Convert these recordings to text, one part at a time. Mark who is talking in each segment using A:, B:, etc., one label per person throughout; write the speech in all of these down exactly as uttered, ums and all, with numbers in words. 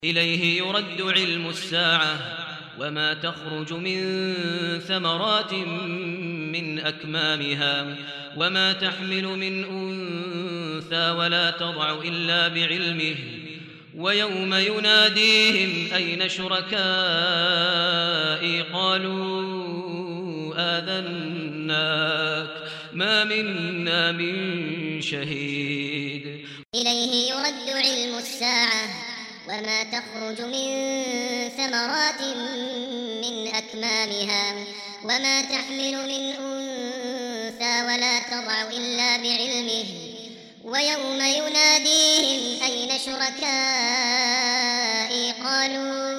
A: إليه يرد علم الساعة وما تخرج من ثمرات من أكمامها وما تحمل من أنثى ولا تضع إلا بعلمه ويوم يناديهم أين شركائي قالوا آذناك ما منا من شهيد.
B: إليه يرد علم الساعة وما تخرج من ثمرات من أكمامها وما تحمل من أنثى ولا تضع إلا بعلمه ويوم يناديهم أين شركائي قالوا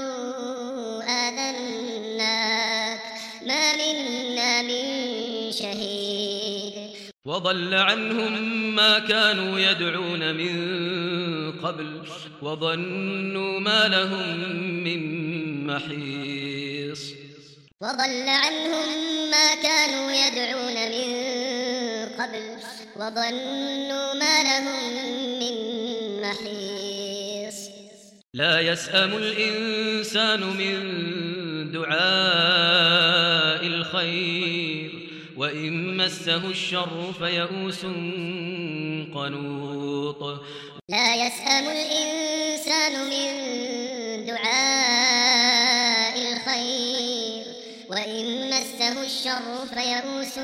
B: آذناك ما منا من شهيد.
A: وضل عنهم ما كانوا يدعون من قبل وظنوا ما لهم من محيص.
B: وضل عنهم ما كانوا يدعون من قبل وظنوا ما لهم من محيص.
A: لا يسأم الإنسان من دعاء الخير وإن مسه الشر فيئوس قنوط.
B: لا يسأم الإنسان من دعاء الخير وإن مسه الشر فيئوس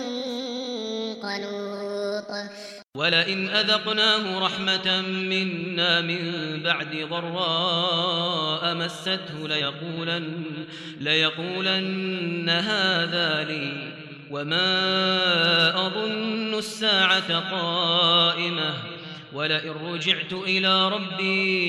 B: قنوط.
A: ولئن أذقناه رحمة منا من بعد ضراء مسته ليقولن, ليقولن هذا لي وما أظن الساعة قائمة ولئن رجعت إلى ربي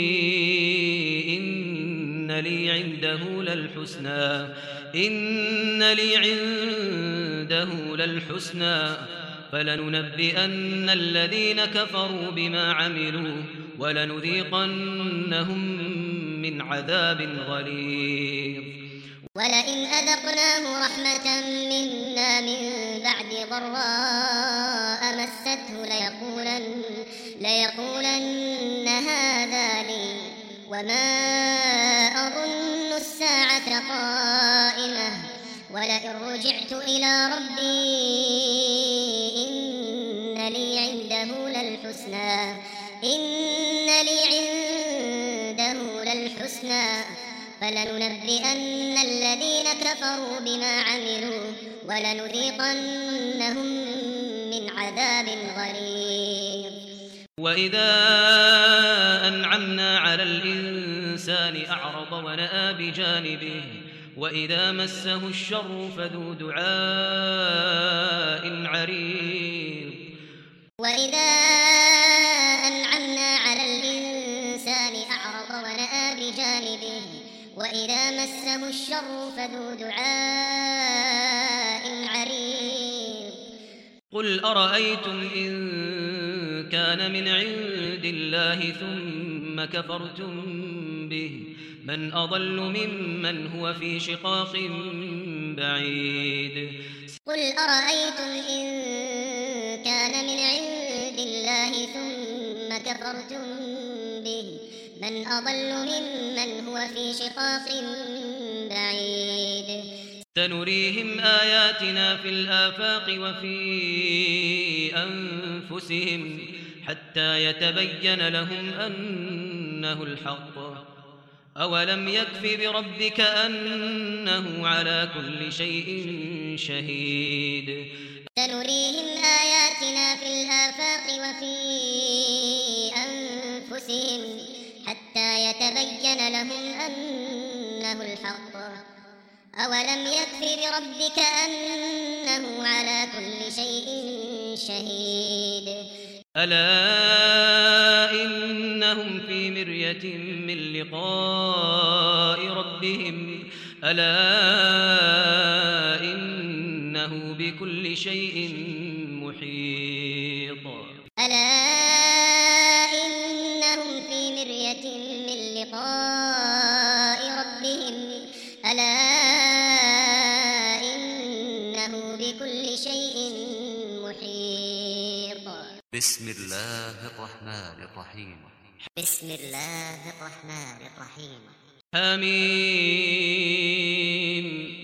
A: إن لي عنده للحسنى إن لي عنده للحسنى فلننبئن الذين كفروا بما عملوا ولنذيقنهم من عذاب غليظ.
B: ولئن أذقناه رحمة منا من بعد ضراء مسته ليقولن, ليقولن هذا لي وما أظن الساعة قائمة ولئن رجعت إلى ربي إن لي عنده للحسنى إن لي عنده للحسنى فلننبئن الذين كفروا بما عملوا ولنذيقنهم من عذاب غليظ.
A: وإذا أنعمنا على الإنسان أعرض ونأى بجانبه وإذا مسه الشر فذو دعاء عريض.
B: وإذا أنعمنا على الإنسان أعرض ونأى بجانبه وإذا مسه الشر فذو دعاء عريض.
A: قل أرأيتم إن كان من عند الله ثم كفرتم به من أضل ممن هو في شقاق بعيد.
B: قل أرأيتم إن كان من عند الله ثم كفرتم به من أضل ممن هو في شقاق بعيد.
A: سنريهم آياتنا في الآفاق وفي أنفسهم حتى يتبين لهم أنه الحق أولم يكف بربك أنه على كل شيء شهيد.
B: سنريهم آياتنا في الآفاق وفي أنفسهم حتى يتبين لهم أنه الحق أولم يكف بربك أنه على كل شيء شهيد.
A: ألا إنهم في مرية من لقاء ربهم ألا إنه بكل شيء محيط.
B: ألا إنهم في مرية من لقاء ربهم ألا إنه بكل شيء محيط.
C: بسم الله الرحمن الرحيم
B: بسم الله الرحمن الرحيم
A: حميم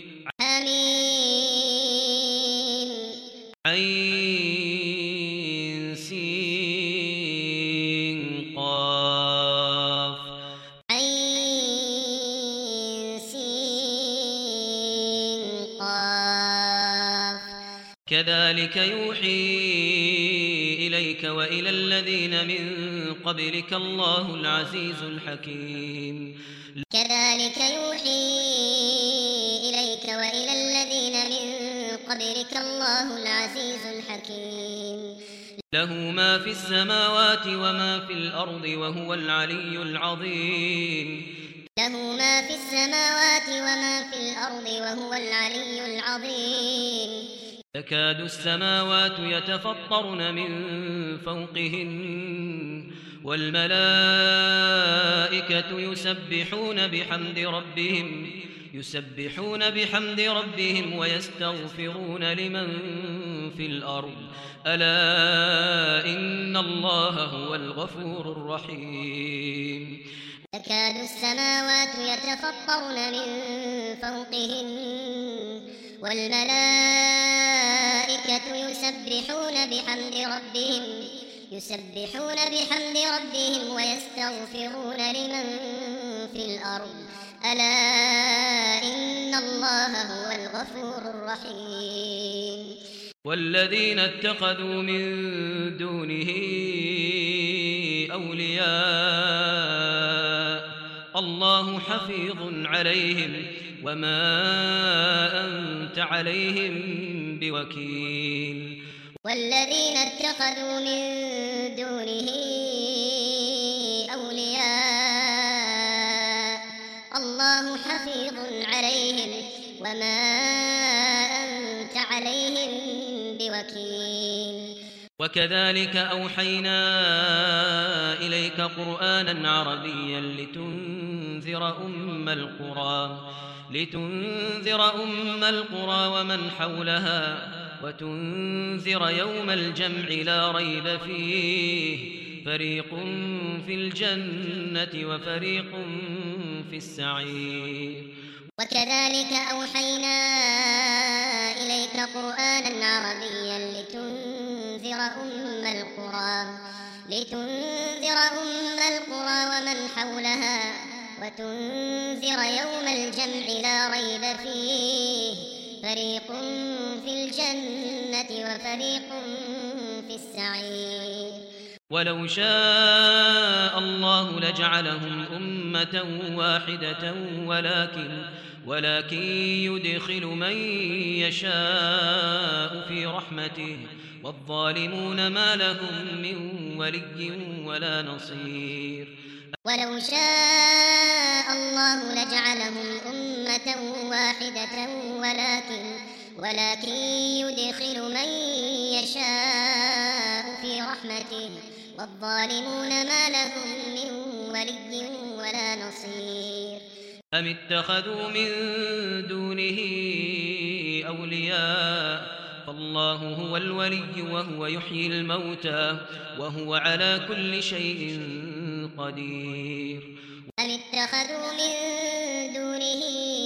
B: حميم
A: عين سين قاف
B: عين سين قاف
A: كذلك يوحي إليك وإلى الذين من قبلك الله العزيز الحكيم
B: كذلك يوحي إليك وإلى الذين من قبلك الله العزيز الحكيم
A: له ما في السماوات وما في الأرض وهو العلي العظيم
B: له ما في السماوات وما في الأرض وهو العلي العظيم
A: تكاد السماوات يتفطرن من فوقهن والملائكة يسبحون بحمد ربهم يسبحون بحمد ربهم ويستغفرون لمن في الأرض ألا إن الله هو الغفور الرحيم
B: تكاد السماوات يتفطرن من فوقهن والملائكة يسبحون بحمد ربهم يسبحون بحمد ربهم ويستغفرون لمن في الأرض ألا إن الله هو الغفور الرحيم
A: والذين اتخذوا من دونه أولياء الله حفيظ عليهم وما أنت عليهم بوكيل
B: والذين اتخذوا من دونه أولياء الله حفيظ عليهم وما أنت عليهم بوكيل
A: وكذلك أوحينا إليك قرآنا عربيا لتنذر أم القرى لتنذر أم القرى ومن حولها وتنذر يوم الجمع لا ريب فيه فريق في الجنة وفريق في السعير
B: وكذلك أوحينا إليك قرآنا عربيا لتنذر أم القرى لتنذر أم القرى ومن حولها وتنذر يوم الجمع لا ريب فيه فريق في الجنة وفريق في السعير
A: ولو شاء الله لجعلهم أمة واحدة ولكن ولكن يدخل من يشاء في رحمته والظالمون ما لهم من ولي ولا نصير
B: ولو شاء الله لجعلهم أمة واحدة ولكن ولكن يدخل من يشاء في رحمته والظالمون ما لهم من ولي ولا نصير
A: أم اتخذوا من دونه أولياء فالله هو الولي وهو يحيي الموتى وهو على كل شيء قدير
B: أم اتخذوا من دونه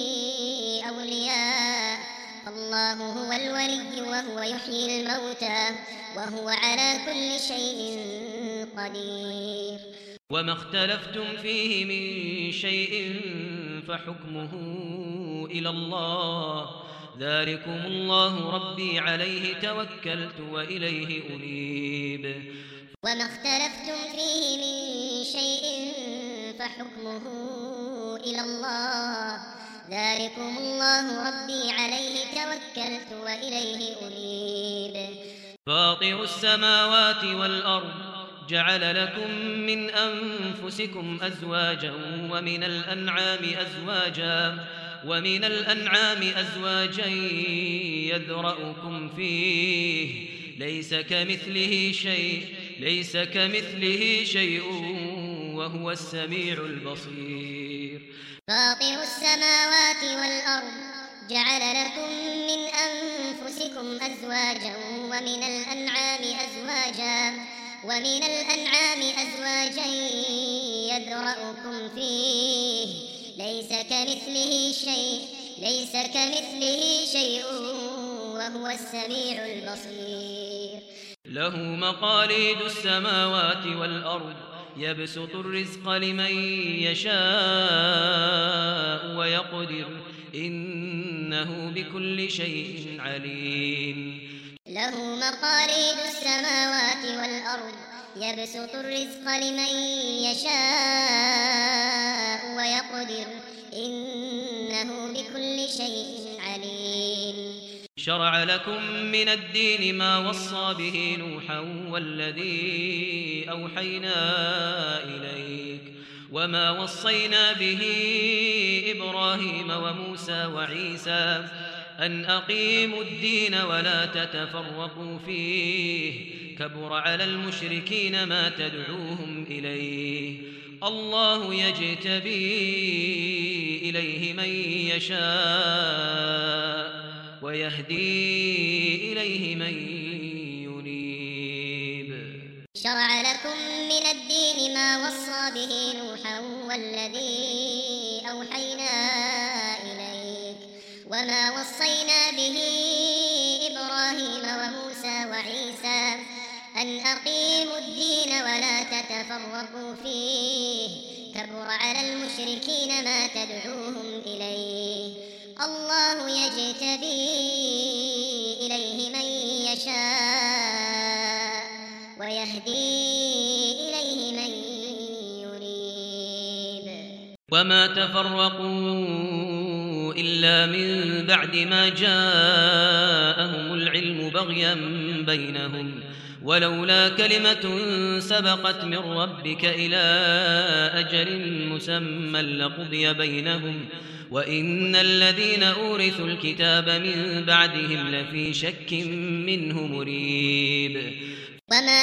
B: أولياء فالله هو الولي وهو يحيي الموتى وهو على كل شيء قدير
A: وما اختلفتم فيه من شيء فحكمه إلى الله ذلكم الله ربي عليه توكلت وإليه أنيب
B: وما اختلفتم فيه من شيء فحكمه إلى الله ذلكم الله ربي عليه توكلت وإليه أنيب
A: فاطر السماوات والأرض جعل لكم من أنفسكم أزواجا ومن الأنعام أزواجا ومن الأنعام أزواجا يذرأكم فيه ليس كمثله شيء ليس كمثله شيء وهو السميع البصير
B: فاطر السماوات والأرض جعل لكم من أنفسكم أزواجا ومن الأنعام أزواجا ومن الأنعام أزواجا يذرأكم فيه ليس كمثله شيء ليس كمثله شيء وهو السميع البصير.
A: له مقاليد السماوات والأرض يبسط الرزق لمن يشاء ويقدر إنه بكل شيء عليم.
B: له مقاليد السماوات والأرض يبسط الرزق لمن يشاء ويقدر إنه بكل شيء عليم.
A: شرع لكم من الدين ما وصى به نوحا والذي أوحينا إليك وما وصينا به إبراهيم وموسى وعيسى أن أقيموا الدين ولا تتفرقوا فيه كبر على المشركين ما تدعوهم إليه الله يجتبي إليه من يشاء ويهدي إليه من ينيب.
B: شرع لكم من الدين ما وصى به نوحا والذي أوحينا إليك وما وصينا به إبراهيم وموسى وعيسى أن أقيموا الدين ولا تتفرقوا فيه كبر على المشركين ما تدعوهم إليه الله يجتبي إليه من يشاء ويهدي إليه من ينيب.
A: وما تفرقوا إلا من بعد ما جاءهم العلم بغيا بينهم ولولا كلمة سبقت من ربك إلى أجل مسمى لقضي بينهم وإن الذين أورثوا الكتاب من بعدهم لفي شك منه مريب.
B: وما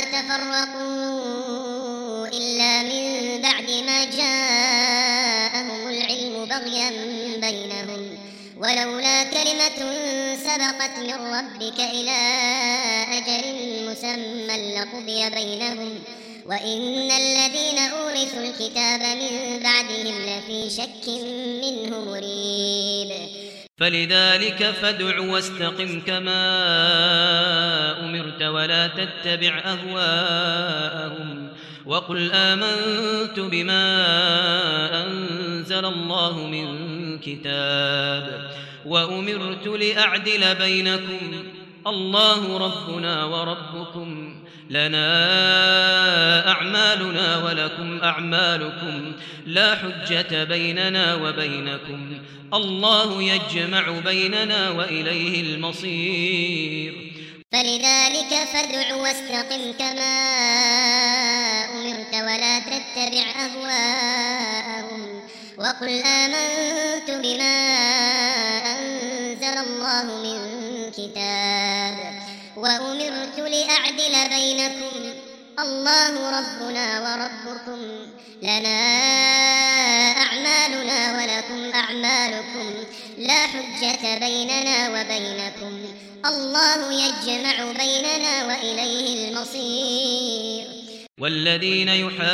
B: تفرقوا إلا من بعد ما جاءهم العلم بغيا بينهم ولولا كلمة سبقت من ربك إلى أجل مسمى لقضي بينهم وإن الذين أورثوا الكتاب من بعدهم لفي شك منه مريب.
A: فلذلك فادع واستقم كما أمرت ولا تتبع أهواءهم وقل آمنت بما أنزل الله من كتاب وأمرت لأعدل بينكم الله ربنا وربكم لنا أعمالنا ولكم أعمالكم لا حجة بيننا وبينكم الله يجمع بيننا وإليه المصير.
B: فلذلك فادع واستقم كما أمرت ولا تتبع أهواءهم وقل آمنت بما أنزل الله من كتاب وأمرت لأعدل بينكم الله ربنا وربكم لنا أعمالنا ولكم أعمالكم لا حجة بيننا وبينكم الله يجمع بيننا وإليه المصير.
A: والذين يحاجون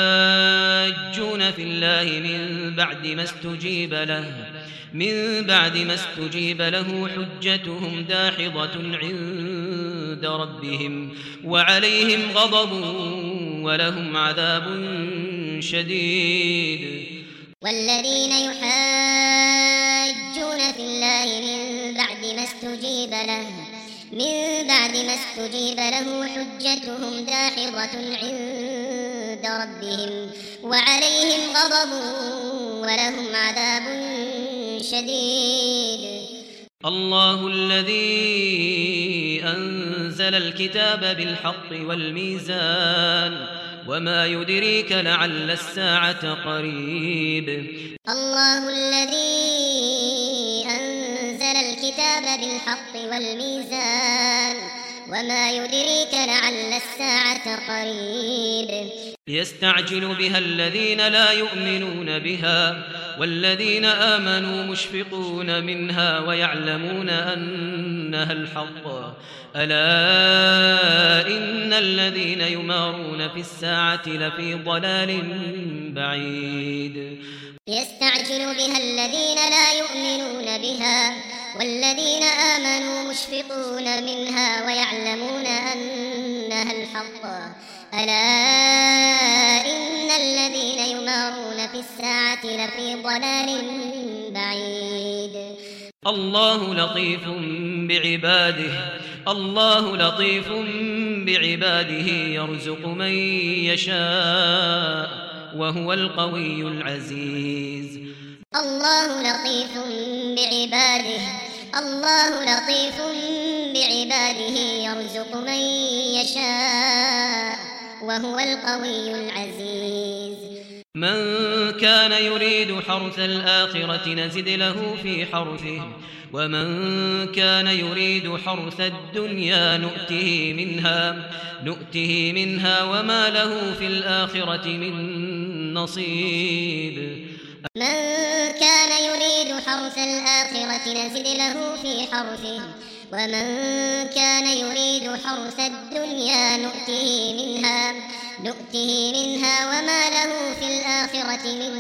A: في الله من بعد ما استجيب له من بعد ما استجيب له حجتهم داحضة عند ربهم وعليهم غضب ولهم عذاب شديد.
B: والذين يحاجون في الله من بعد ما استجيب له من بعد ما استجيب له حجتهم داحضة عند ربهم وعليهم غضب ولهم عذاب شديد.
A: الله الذي أنزل الكتاب بالحق والميزان وما يدريك لعل الساعة قريب.
B: الله الذي أنزل الكتاب بالحق والميزان وما يدريك لعل الساعة قريب
A: يستعجل بها الذين لا يؤمنون بها والذين آمنوا مشفقون منها ويعلمون أنها الحق ألا إن الذين يمارون في الساعة لفي ضلال بعيد
B: يستعجل بها الذين لا يؤمنون بها والذين آمنوا مشفقون منها ويعلمون أنها الحق ألا إن الذين يمارون في الساعة لفي ضلال بعيد
A: الله لطيف بعباده الله لطيف بعباده يرزق من يشاء وهو القوي العزيز
B: الله لطيف بعباده الله لطيف بعباده يرزق من يشاء وهو القوي العزيز
A: من كان يريد حرث الآخرة نزد له في حرثه ومن كان يريد حرث الدنيا نؤته منها نؤته منها وما له في الآخرة من نصيب
B: من كان يريد حرث الآخرة نزد له في حرثه ومن كان يريد حرث الدنيا نؤته منها نؤته منها وما له في الآخرة من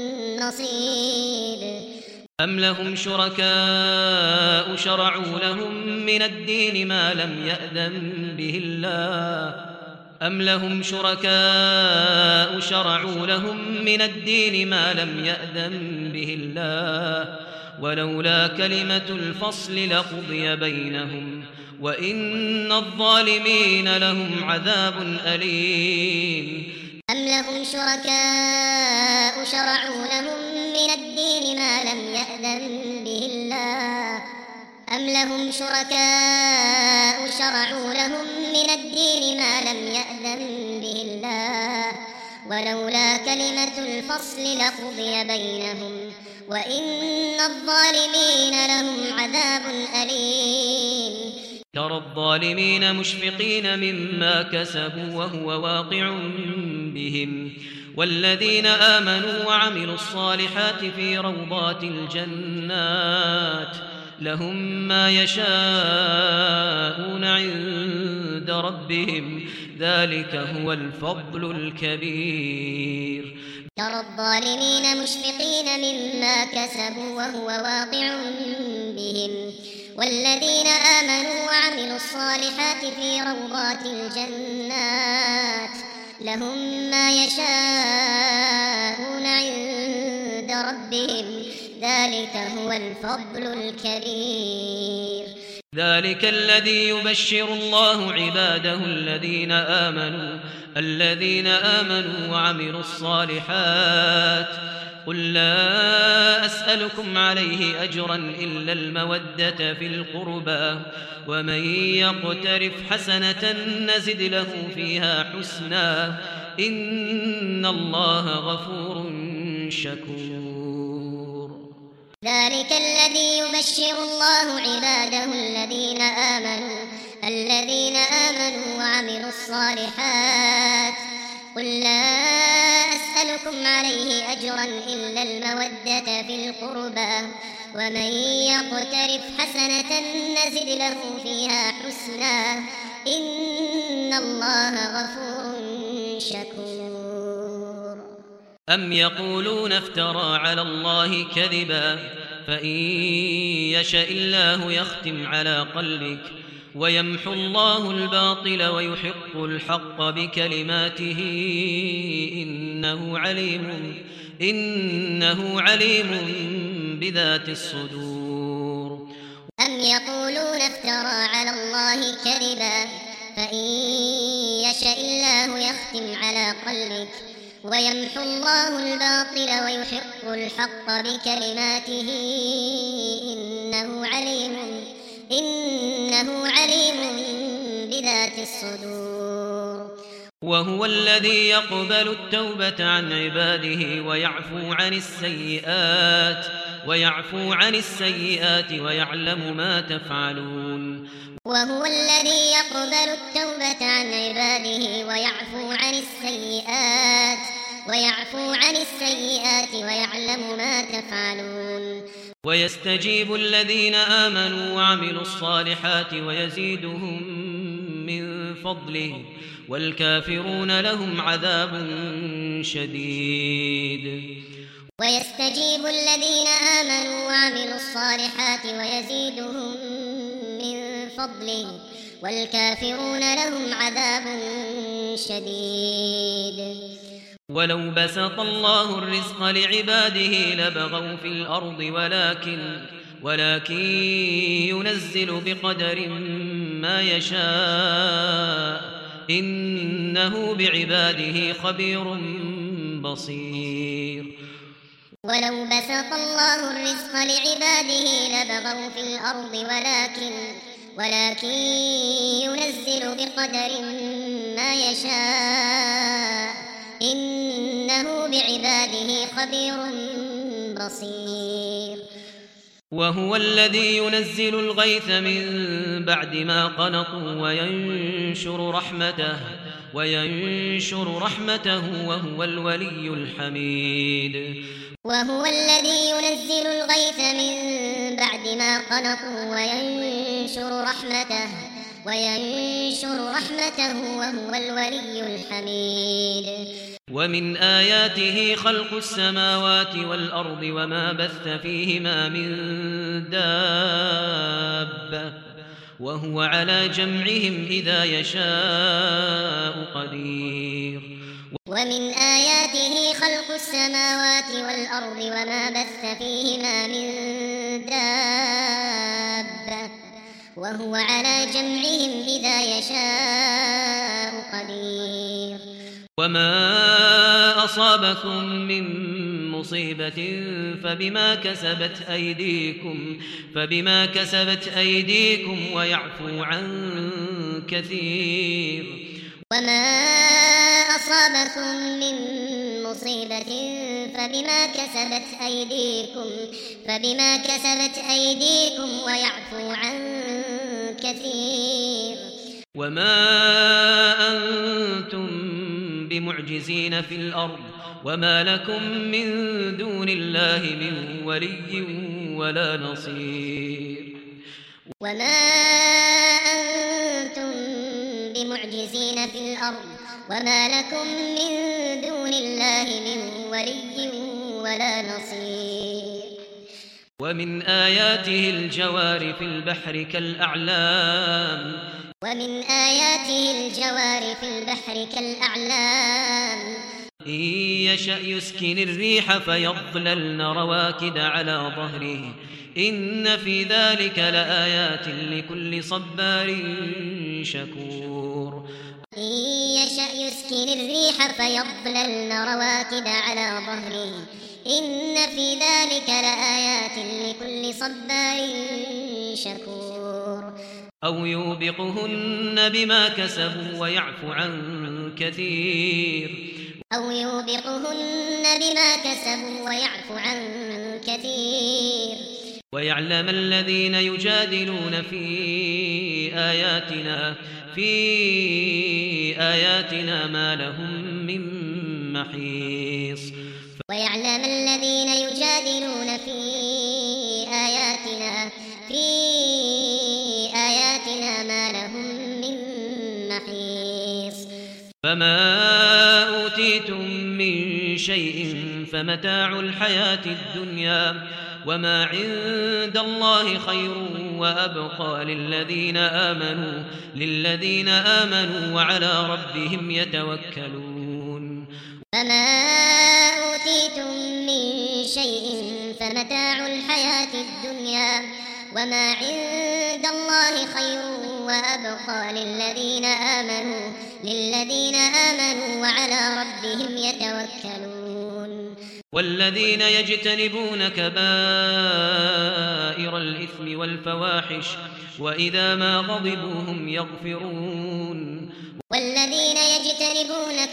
B: نصيب
A: أم لهم شركاء شرعوا لهم من الدين ما لم يأذن به الله أم لهم شركاء شرعوا لهم من الدين ما لم يأذن به الله ولولا كلمة الفصل لقضي بينهم وإن الظالمين لهم عذاب أليم
B: أم لهم شركاء شرعوا لهم من الدين ما لم يأذن به الله أم لهم شركاء شرعوا لهم من الدين ما لم يأذن به الله ولولا كلمة الفصل لقضي بينهم وإن الظالمين لهم عذاب أليم
A: ترى الظالمين مشفقين مما كسبوا وهو واقع بهم والذين آمنوا وعملوا الصالحات في روضات الجنات لهم ما يشاءون عند ربهم ذلك هو الفضل الكبير
B: ترى الظالمين مشفقين مما كسبوا وهو واقع بهم والذين آمنوا وعملوا الصالحات في روضات الجنات لهم ما يشاءون عند ربهم ذلك هو الفضل الكبير
A: ذلك الذي يبشر الله عباده الذين آمنوا الذين آمنوا وعملوا الصالحات قل لا أسألكم عليه أجرا إلا المودة في القربى ومن يقترف حسنة نزد له فيها حسنا إن الله غفور شكور
B: ذلك الذي يبشر الله عباده الذين آمنوا الذين آمنوا وعملوا الصالحات قل لا أسألكم عليه أجرا إلا المودة في القربى ومن يقترف حسنة نزد له فيها حسنا إن الله غفور شكور
A: أم يقولون افترى على الله كذبا فإن يشاء الله يختم على قلبك ويمحو الله الباطل ويحق الحق بكلماته إنه عليم إنه عليم بذات الصدور
B: أم يقولون افترى على الله كذبا فإن يشاء الله يختم على قلبك ويمحو الله الباطل ويحق الحق بكلماته إنه عليم إنه عليم بذات الصدور
A: وهو الذي يقبل التوبة عن عباده ويعفو عن السيئات ويعفو عن السيئات ويعلم ما تفعلون
B: وهو الذي يقبل التوبة عن عباده ويعفو عن السيئات ويعفو عن السيئات ويعلم ما تفعلون
A: ويستجيب الذين آمنوا وعملوا الصالحات ويزيدهم من فضله والكافرون لهم عذاب شديد
B: ويستجيب الذين آمنوا وعملوا الصالحات ويزيدهم من فضله والكافرون لهم عذاب شديد
A: ولو بسط الله الرزق لعباده لبغوا في الأرض ولكن ولكن ينزل بقدر ما يشاء إنه بعباده خبير بصير
B: ولو بسط الله الرزق لعباده لبغوا في الأرض ولكن ولكن ينزل بقدر ما يشاء إنه بعباده خبير بصير
A: وهو الذي ينزل الغيث من بعد ما قنطوا وينشر رحمته وينشر رحمته وهو الولي الحميد
B: وهو الذي ينزل الغيث من بعد ما قنطوا وينشر رحمته وينشر رحمته وهو الولي الحميد
A: ومن آياته خلق السماوات والأرض وما بث فيهما من دابة وهو على جمعهم إذا يشاء قدير
B: ومن آياته خلق السماوات والأرض وما بث فيهما من دابة وهو على جمعهم إذا يشاء قدير
A: وما أصابكم من مصيبة فبما كسبت أيديكم فبما كسبت أيديكم ويعفو عن كثير
B: وما أصابكم من مصيبة فبما كسبت أيديكم فبما كسبت أيديكم ويعفو عن كثير
A: وما أنتم بمعجزين في الأرض وما لكم من دون الله من ولي ولا نصير
B: وما أنتم بمعجزين في الأرض وما لكم من دون الله من ولي ولا نصير
A: ومن آياته الجوار في البحر كالأعلام
B: ومن آياته الجوار في البحر كالأعلام
A: إن يشأ يسكن الريح فيظللن رواكد على ظهره إن في ذلك لآيات لكل صبار شكور
B: إن يشأ يسكن الريح فيظللن رواكد على ظهره إن في ذلك لآيات لكل صبار شكور
A: أو يوبقهن بما كسبوا ويعفو عن كثير
B: أو يوبقهن بما كسبوا ويعفو عن كثير
A: ويعلم الذين يجادلون في آياتنا في آياتنا ما لهم من محيص
B: ويعلم الذين يجادلون في آياتنا في آياتنا ما لهم من محيص
A: فما أوتيتم من شيء فمتاع الحياة الدنيا وما عند الله خير وأبقى للذين آمنوا للذين آمنوا وعلى ربهم يتوكلون
B: فما أوتيتم من شيء فمتاع الحياة الدنيا وما عند الله خير وأبقى للذين آمنوا للذين آمنوا وعلى ربهم يتوكلون
A: والذين يجتنبون كبائر الإثم والفواحش وإذا ما غضبوا هم يغفرون
B: والذين يجتنبون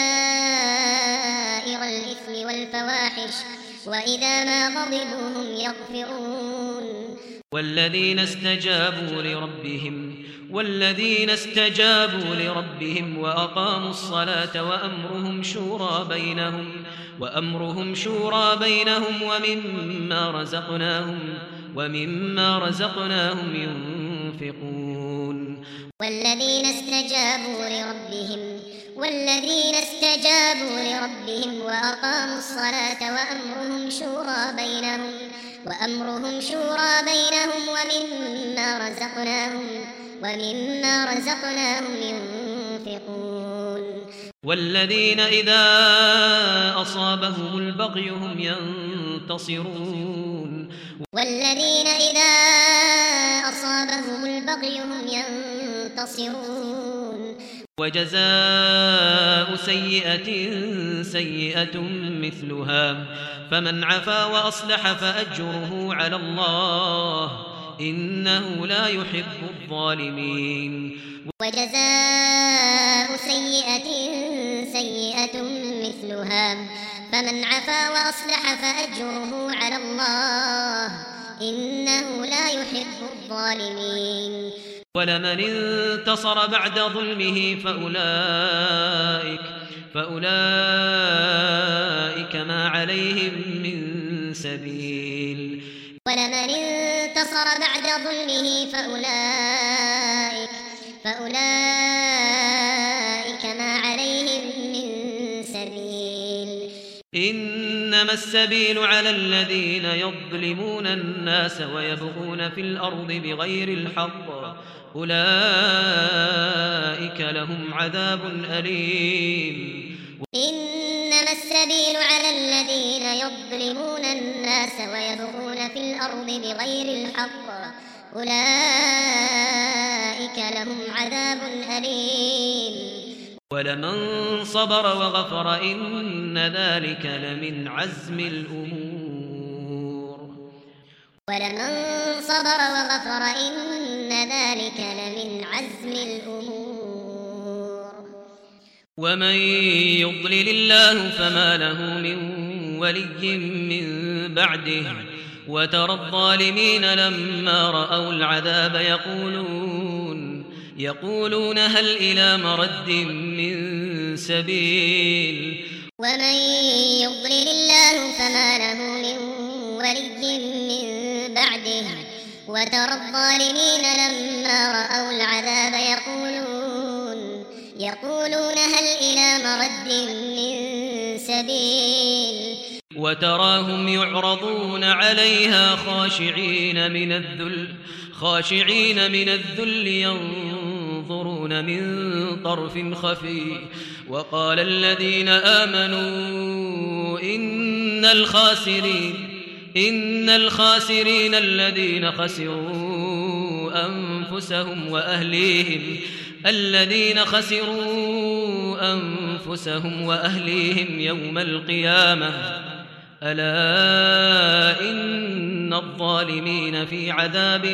B: كبائر الإثم والفواحش وإذا ما غضبوا هم يغفرون
A: والذين استجابوا لربهم والذين استجابوا لربهم وأقاموا الصلاة وأمرهم شورى بينهم وأمرهم شورى بينهم ومما رزقناهم ومما رزقناهم ينفقون
B: والذين استجابوا لربهم والذين استجابوا لربهم وأقاموا الصلاة وأمرهم شورى بينهم وأمرهم شورى بينهم ومما رزقناهم ومما رزقناهم ينفقون
A: والذين إذا أصابهم البغي هم ينتصرون
B: والذين إذا أصابهم البغي هم ينتصرون
A: وجزاء سيئة سيئة مثلها فمن عفا وأصلح فأجره على الله إنه لا يحب الظالمين
B: وجزاء سيئة سيئة مثلها فمن عفا وأصلح فأجره على الله إنه لا يحب الظالمين
A: ولمن انتصر بعد ظلمه فأولئك فأولئك ما عليهم من سبيل
B: ولمن انتصر بعد ظلمه فأولئك فأولئك ما عليهم من سبيل
A: إنما السبيل على الذين يظلمون الناس ويبغون في الأرض بغير الحق أولئك لهم عذاب أليم
B: إنما السبيل على الذين يظلمون الناس ويبغون في الأرض بغير الحق أولئك لهم عذاب أليم
A: ولمن صبر وغفر إن ذلك لمن عزم الأمور
B: ولمن صبر وغفر إن ذلك لمن عزم الأمور
A: ومن يضلل الله فما له من ولي من بعده وترى الظالمين لما رأوا العذاب يقولون يقولون هل إلى مرد من سبيل
B: ومن يضلل الله فما له من ولي من بعده وترى الظالمين لما رأوا العذاب يقولون يقولون هل إلى مرد من سبيل
A: وتراهم يعرضون عليها خاشعين من الذل خاشعين من الذل ينظرون من طرف خفي وقال الذين آمنوا إن الخاسرين إن الخاسرين الذين خسروا أنفسهم وأهليهم الذين خسروا أنفسهم وأهليهم يوم القيامة ألا إن الظالمين في عذاب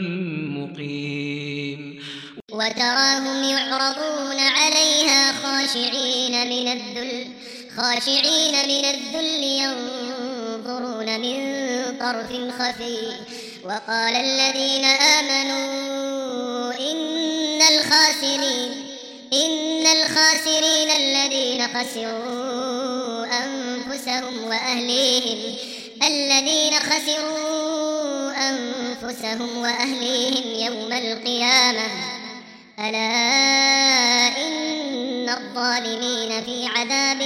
A: مقيم
B: وتراهم يعرضون عليها خاشعين من الذل خاشعين من الذل ينظرون من طرف خفي وقال الذين آمنوا إن الخاسرين إن الخاسرين الذين خسروا أنفسهم وأهليهم الذين خسروا أنفسهم وأهليهم يوم القيامة ألا إن الظالمين في عذاب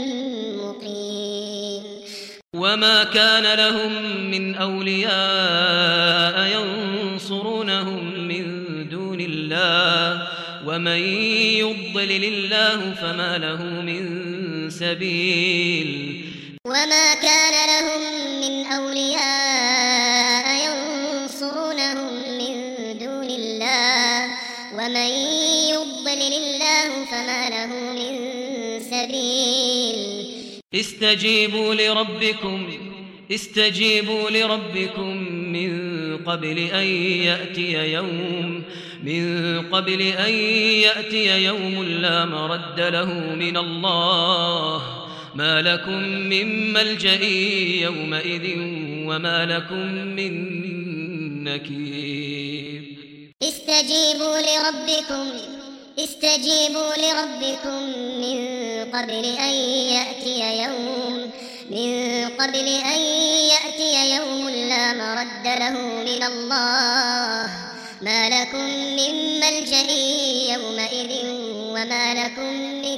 B: مقيم
A: وما كان لهم من أولياء ينصرونهم من دون الله ومن يضلل الله فما له من سبيل
B: وما كان لهم من أولياء ينصرونهم من دون الله ومن يضلل الله فما له من سبيل
A: استجيبوا لربكم استجيبوا لربكم من قبل أن يأتي يوم من قبل أن يأتي يوم لا مرد له من الله ما لكم من ملجأ يومئذ وما لكم من نكير
B: استجيبوا لربكم استجيبوا لربكم من قبل أن يأتي يوم من قبل أن يأتي يوم لا مرد له من الله ما لكم من ملجأ يومئذ وما لكم من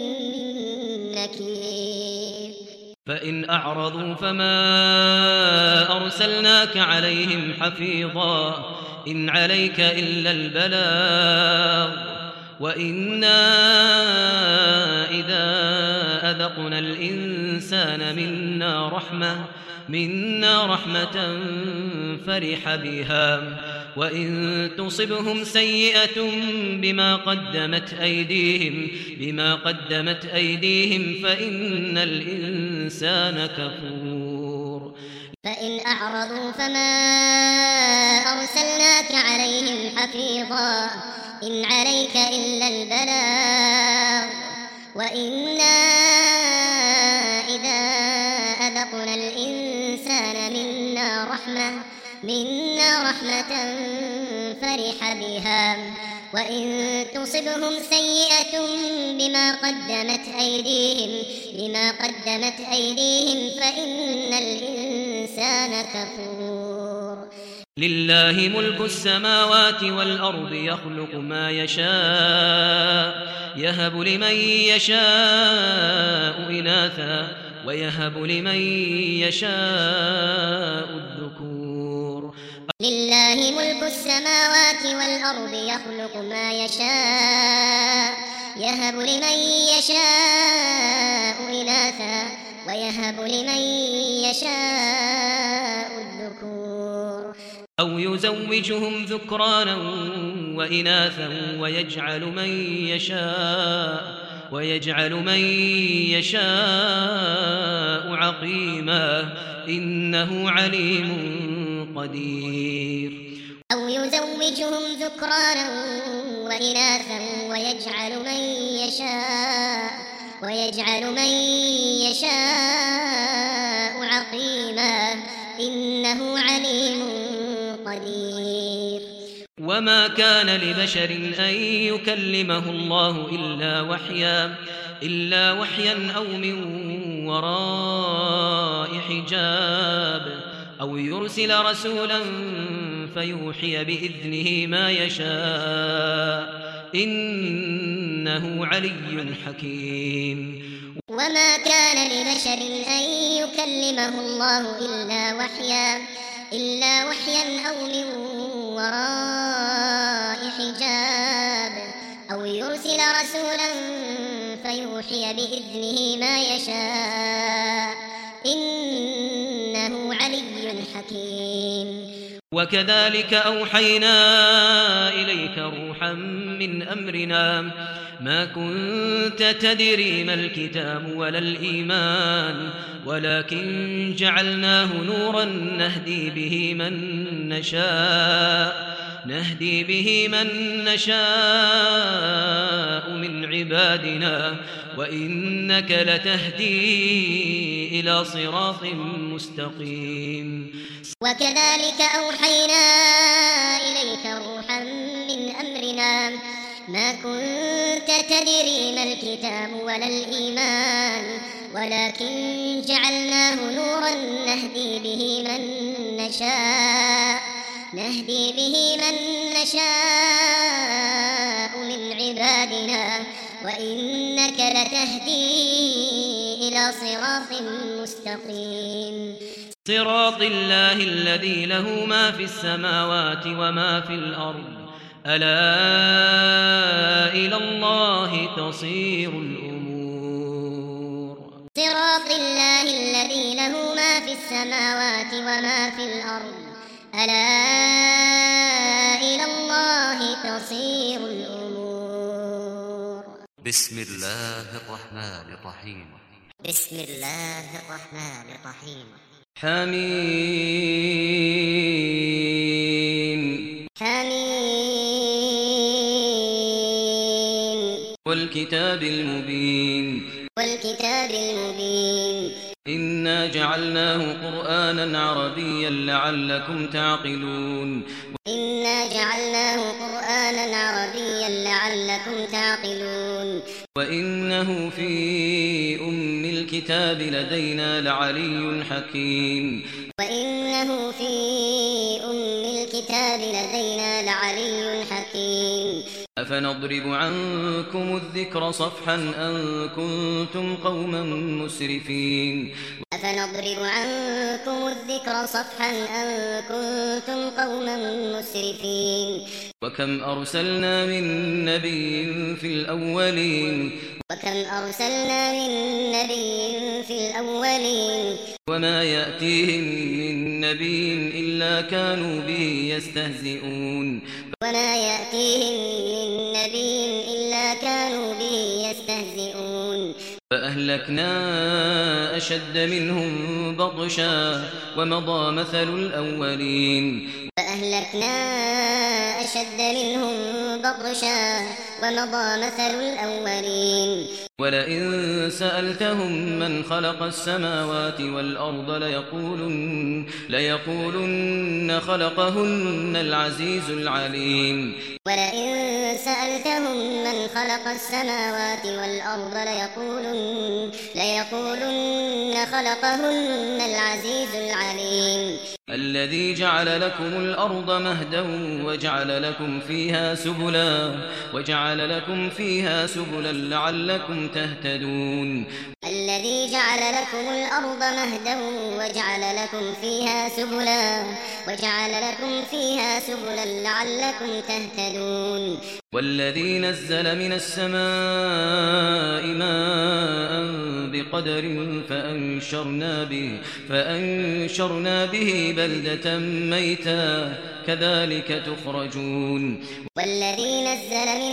B: نكير
A: فإن أعرضوا فما أرسلناك عليهم حفيظا إن عليك إلا البلاغ وإنا إذا أذقنا الإنسان منا رحمة منا رحمة فرح بها وإن تصبهم سيئة بما قدمت أيديهم بما قدمت أيديهم فإن الإنسان كفور
B: فإن أعرضوا فما أرسلناك عليهم حفيظا إن عليك إلا البلاغ وإنا إذا أذقنا الإنسان منا رحمة منا رحمة فرح بها وإن تصبهم سيئة بما قدمت أيديهم بما قدمت أيديهم فإن الإنسان كفور
A: لله ملك السماوات والأرض يخلق ما يشاء يهب لمن يشاء إناثا ويهب لمن يشاء الذكور
B: لله ملك السماوات والأرض يخلق ما يشاء يهب لمن يشاء إناثا ويهب لمن يشاء الذكور
A: أو يزوجهم ذكرانا وإناثا ويجعل من يشاء ويجعل من يشاء عقيما إنه عليم قدير
B: أو يزوجهم ذكرانا وإناثا ويجعل من يشاء ويجعل من يشاء عقيما إنه عليم قدير
A: وما كان لبشر أن يكلمه الله إلا وحيا إلا وحيا أو من وراء حجاب أو يرسل رسولا فيوحي بإذنه ما يشاء إنه علي حكيم
B: وما كان لبشر أن يكلمه الله إلا وحيا إلا وحيا أو من وراء حجاب أو يرسل رسولا فيوحي بإذنه ما يشاء إنه علي حكيم
A: وكذلك أوحينا إليك روحا من أمرنا ما كنت تدري ما الكتاب ولا الإيمان ولكن جعلناه نورا نهدي به من نشاء نهدي به من نشاء من عبادنا وإنك لتهدي إلى صراط مستقيم
B: وكذلك أوحينا إليك روحا من أمرنا ما كنت تدري ما الكتاب ولا الإيمان ولكن جعلناه نورا نهدي به من نشاء نهدي به من نشاء من عبادنا وإنك لتهدي إلى صراط مستقيم
A: صراط الله الذي له ما في السماوات وما في الأرض ألا إلى الله تصير الأمور
B: صراط الله الذي له ما في السماوات وما في الأرض ألا إلى الله تصير الأمور
C: بسم الله الرحمن الرحيم
B: بسم الله الرحمن الرحيم
A: حميم والكتاب المبين
B: والكتاب المبين
A: إنا جعلناه قرآنا عربيا لعلكم تعقلون
B: إنا جعلناه قرآنا عربيا لعلكم تعقلون
A: وإنه في أم الكتاب لدينا لعلي حكيم
B: وإنه في أم الكتاب لدينا لعلي حكيم
A: أفنضرب عنكم الذكر صفحا أن كنتم قوما مسرفين
B: أفنضرب عنكم الذكر صفحا أن كنتم قوما مسرفين
A: وكم أرسلنا من نبي في الأولين
B: وكم أرسلنا من نبي في الأولين
A: وما يأتيهم من نبي إلا كانوا به يستهزئون
B: وما يأتيهم من نبي إلا كانوا به يستهزئون
A: فأهلكنا أشد منهم بطشا ومضى مثل الأولين
B: فأهلكنا أشد منهم بطشا ومضى مثل الأولين
A: ولئن سألتهم من خلق السماوات والأرض ليقولن, ليقولن خلقهن العزيز العليم
B: ولئن سألتهم من خلق السماوات والأرض ليقولن, ليقولن خلقهن العزيز العليم
A: الذي جعل لكم الأرض مهدا وجعل لكم فيها سبلا وجعل لكم فيها سبلا لعلكم تهتدون
B: الذي جعل لكم الأرض مهدا وجعل لكم فيها سبلا وجعل لكم فيها سبلا لعلكم تهتدون
A: والذي نزل من السماء ماء بقدر فأنشرنا به, فأنشرنا به بلدة ميتا كذلك تخرجون
B: والذي نزل من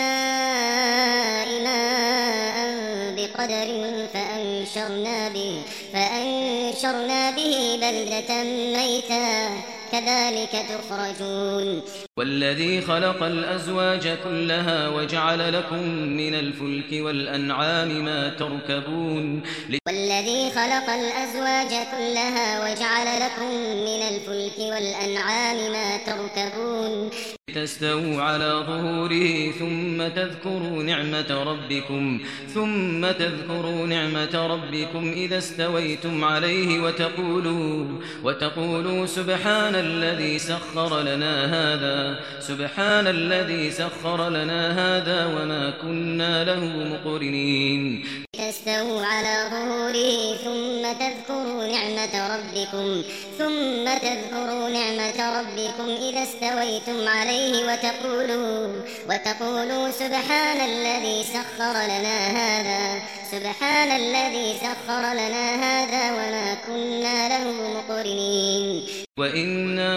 B: السماء ماء بقدر فأنشرنا به, فأنشرنا به بلدة ميتا كذلك تخرجون
A: والذي خلق الأزواج كلها وجعل لكم من الفلك والأنعام ما تركبون
B: والذي خلق الأزواج كلها وجعل لكم من الفلك والأنعام ما تركبون
A: لتستووا على ظهوره ثم تذكروا نعمة ربكم ثم تذكروا نعمة ربكم إذا استويتم عليه وتقولوا وتقولوا سبحان الذي سخر لنا هذا سبحان الذي سخر لنا هذا وما كنا له مقرنين
B: لتستووا على ظهوره ثم تذكروا نعمة ربكم ثم تذكروا نعمة ربكم إذا استويتم عليه وتقولوا وتقولوا سبحان الذي سخر لنا هذا سبحان الذي سخر لنا هذا وما كنا له مقرنين
A: وإنا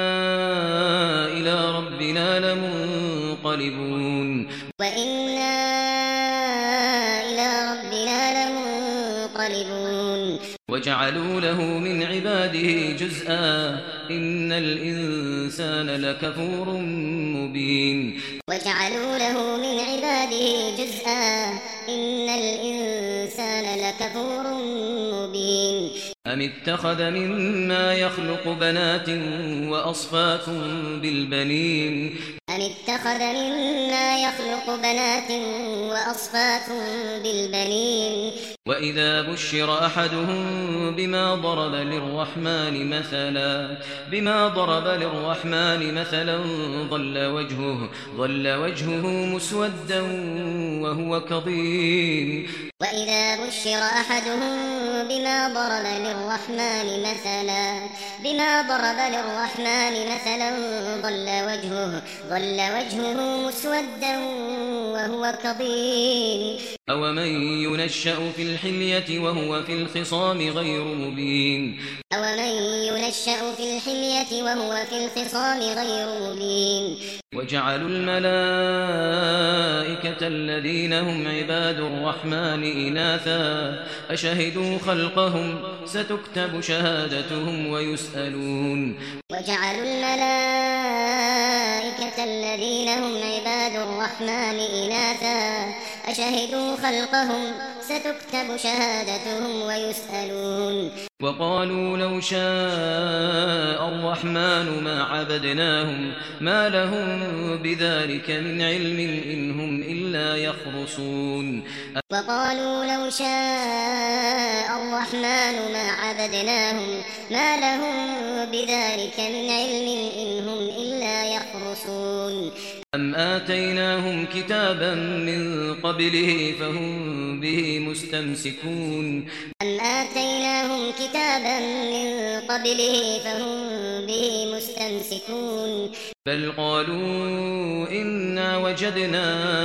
A: إلى ربنا لمنقلبون
B: وإنا إلى ربنا لمنقلبون
A: وجعلوا له من عباده جزءا إن الإنسان لكفور مبين
B: وجعلوا له من عباده جزءا إن الإنسان لكفور مبين
A: أم اتخذ مما يخلق بنات وأصفاكم بالبنين
B: أم اتخذ مما يخلق بنات وأصفاكم بالبنين
A: وإذا بشر أحدهم بما ضرب للرحمن مثلا بما ضرب للرحمن مثلا ظل وجهه ظل وجهه مسودا وهو كظيم
B: وإذا بشر أحدهم بما ضرب للرحمن مثلا بما ضرب للرحمن مثلا ظل وجهه ظل وجهه مسودا وهو كظيم
A: أومن ينشأ في الحلية وهو في الخصام غير مبين
B: أومن ينشأ في الحلية وهو في الخصام غير مبين
A: وجعلوا الملائكة الذين هم عباد الرحمن إناثا أشهدوا خلقهم ستكتب شهادتهم ويسألون
B: وجعلوا الملائكة الذين هم عباد الرحمن إناثا أشهدوا خلقهم ستكتب شهادتهم ويسألون
A: وقالوا لو شاء الرحمن ما عبدناهم ما لهم بذلك من علم إن هم إلا يخرصون
B: وقالوا لو شاء الرحمن ما عبدناهم ما لهم بذلك من علم إن هم إلا يخرصون
A: أم آتيناهم كتابا من قبله فهم به مستمسكون
B: أم آتيناهم كتابا من قبله فهم به مستمسكون
A: بل قالوا إنا وجدنا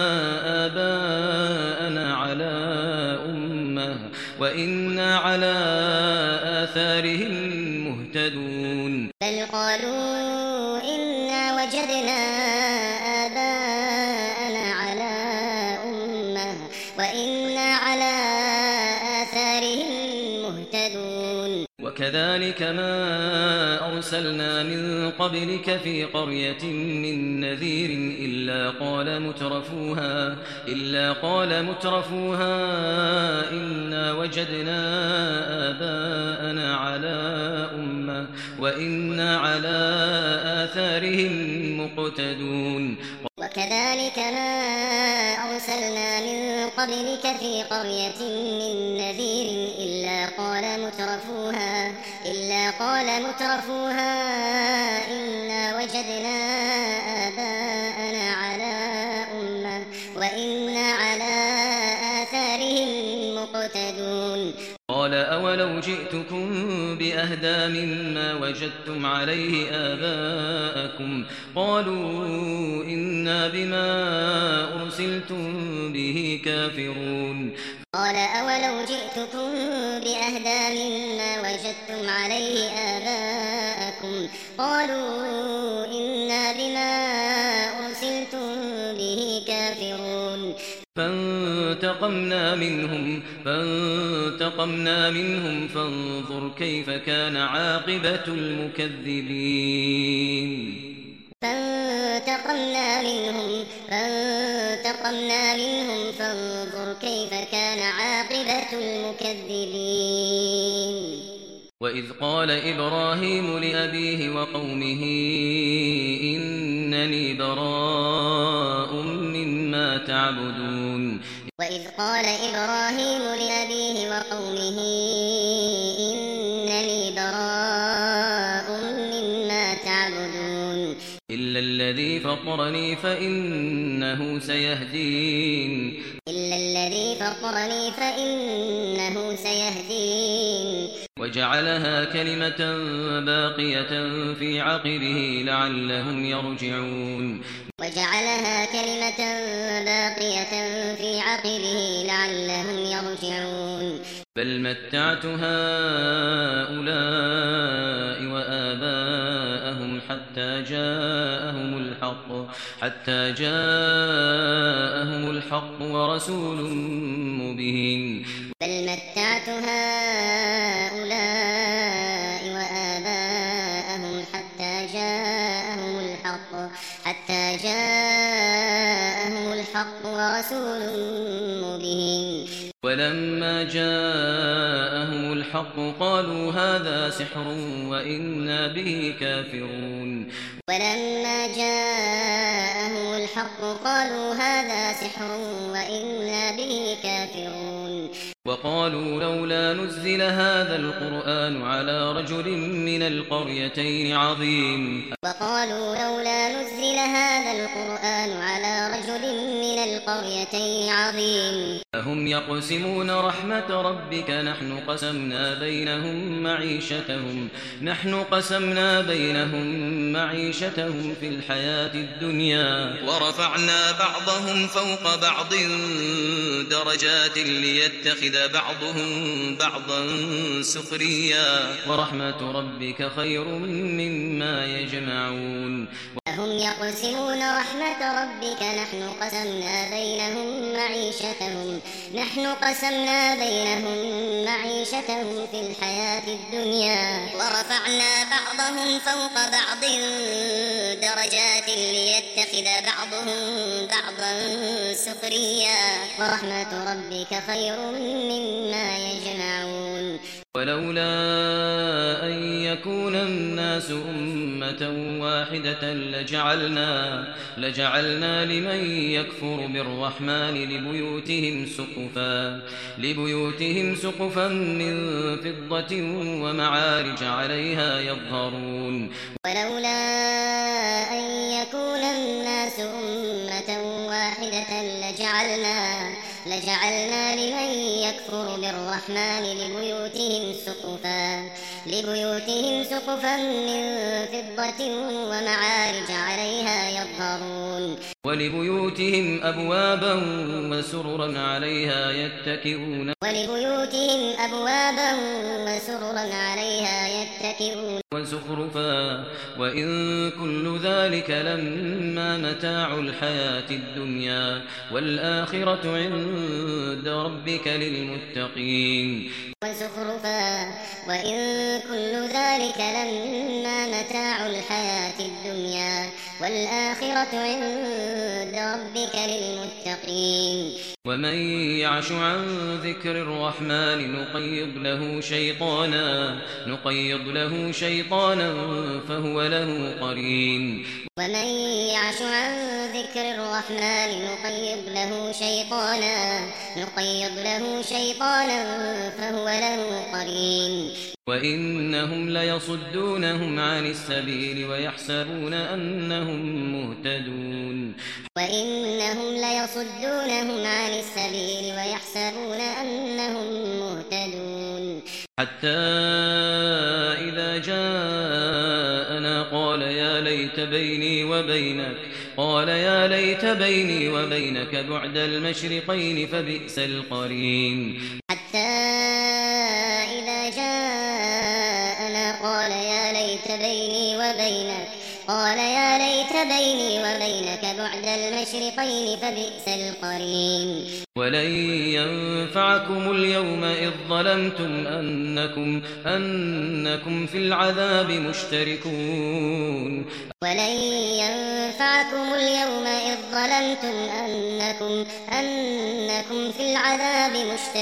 A: آباءنا على أمة وإنا على آثارهم مهتدون
B: بل قالوا إنا وجدنا آباءنا على أمة وإنا على آثارهم مهتدون
A: وكذلك ما أرسلنا من قبلك في قرية من نذير إلا قال مترفوها إلا قال مترفوها إنا وجدنا آباءنا على أمة وإنا على آثارهم مقتدون
B: وكذلك ما أرسلنا من قبلك في قرية من نذير إلا قال مترفوها إلا قال مترفوها إنا وجدنا آباءنا على أمة وإنا على آثارهم مقتدون
A: قال أولو جئتكم بأهدى مما وجدتم عليه آباءكم قالوا إنا بما أرسلتم به كافرون
B: قال أولو جئتكم بأهدى مما وجدتم عليه آباءكم قالوا إنا بما أرسلتم به كافرون
A: فانتقمنا منهم فانتقمنا منهم فانظر كيف كان عاقبة المكذبين
B: فانتقمنا منهم فانتقمنا منهم فانظر كيف كان عاقبة المكذبين
A: وإذ قال إبراهيم لأبيه وقومه إنني براء مما تعبدون
B: وإذ قال إبراهيم لأبيه وقومه إنني براء مما تعبدون
A: إلا الذي فطرني فإنه سيهدين
B: إلا الذي فطرني فإنه سيهدين
A: وجعلها كلمة باقية في عقبه لعلهم يرجعون
B: وجعلها كلمة باقية في عقبه لعلهم يرجعون
A: بل متعت هؤلاء وآباءهم حتى جاءهم الحق حتى جاءهم الحق ورسول مبين
B: بل متعت هؤلاء وآباءهم حتى جاءهم الحق حتى جاءهم الحق ورسول مبين
A: ولما جاءهم الحق قالوا هذا سحر وإنا به كافرون
B: ولما جاءهم الحق قالوا هذا سحر وإنا به كافرون
A: وقالوا لولا نزل هذا القرآن على رجل من القريتين عظيم
B: وقالوا لولا نزل هذا القرآن على رجل من القريتين عظيم
A: أهم يقسمون رحمة ربك نحن قسمنا بينهم معيشتهم نحن قسمنا بينهم معيشتهم في الحياة الدنيا ورفعنا بعضهم فوق بعض درجات ليتخذ بعضهم بعضا سخريا ورحمة ربك خير مما يجمعون
B: أهم يقسمون رحمة ربك نحن قسمنا بينهم معيشتهم نحن قسمنا بينهم معيشتهم في الحياة الدنيا ورفعنا بعضهم فوق بعض درجات ليتخذ بعضهم بعضا سخريا ورحمة ربك خير مما يجمعون
A: ولولا أن يكون الناس أمة واحدة لجعلنا لجعلنا لمن يكفر بالرحمن لبيوتهم سقفا لبيوتهم سقفا من فضة ومعارج عليها يظهرون
B: ولولا أن يكون الناس أمة واحدة لجعلنا لجعلنا لمن يكفر بالرحمن لبيوتهم سقفا لبيوتهم سقفا من فضة ومعارج عليها يظهرون
A: ولبيوتهم أبوابا وسررا عليها يتكئون
B: ولبيوتهم أبوابا وسررا عليها يتكئون
A: وزخرفا وإن كل ذلك لما متاع الحياة الدنيا والآخرة عند ربك للمتقين
B: وزخرفا وإن كل ذلك لما متاع الحياة الدنيا والآخرة عند ربك للمتقين
A: ومن يعش عن ذكر الرحمن نقيض له شيطانا نقيض له شيطانا فهو له قرين
B: ومن يعش عن ذكر الرحمن نقيض له شيطانا نقيض له شيطانا فهو له قرين
A: وإنهم ليصدونهم عن السبيل ويحسبون أنهم مهتدون
B: وإنهم ليصدونهم عن السبيل ويحسبون أنهم مهتدون
A: حتى إذا جاءنا قال يا ليت بيني وبينك قال يا ليت بيني وبينك بعد المشرقين فبئس القرين
B: حتى إذا جاءنا قال يا ليت بيني وبينك قال يا ليت بيني وبينك بعد المشرقين فبئس القرين
A: ولن ينفعكم اليوم إذ ظلمتم أنكم أنكم في العذاب مشتركون
B: ولن ينفعكم اليوم إذ ظلمتم أنكم أنكم في العذاب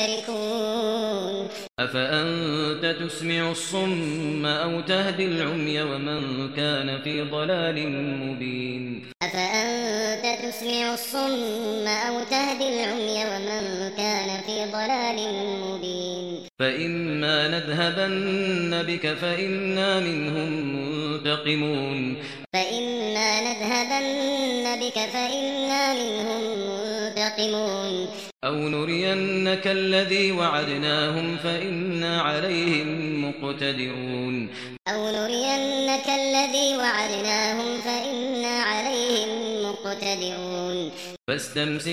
B: مشتركون
A: أفأنت تسمع الصم أو تهدي العمي ومن كان في ضلال مبين
B: أفأنت تسمع الصم أو تهدي العمي ومن كان في ضلال مبين
A: فإما نذهبن بك فإنا منهم منتقمون
B: فإما نذهبن بك فإنا منهم منتقمون
A: أو نرينك الذي وعدناهم فإنا عليهم مقتدرون
B: أو نرينك الذي وعدناهم فإنا عليهم مقتدرون
A: فاستمسك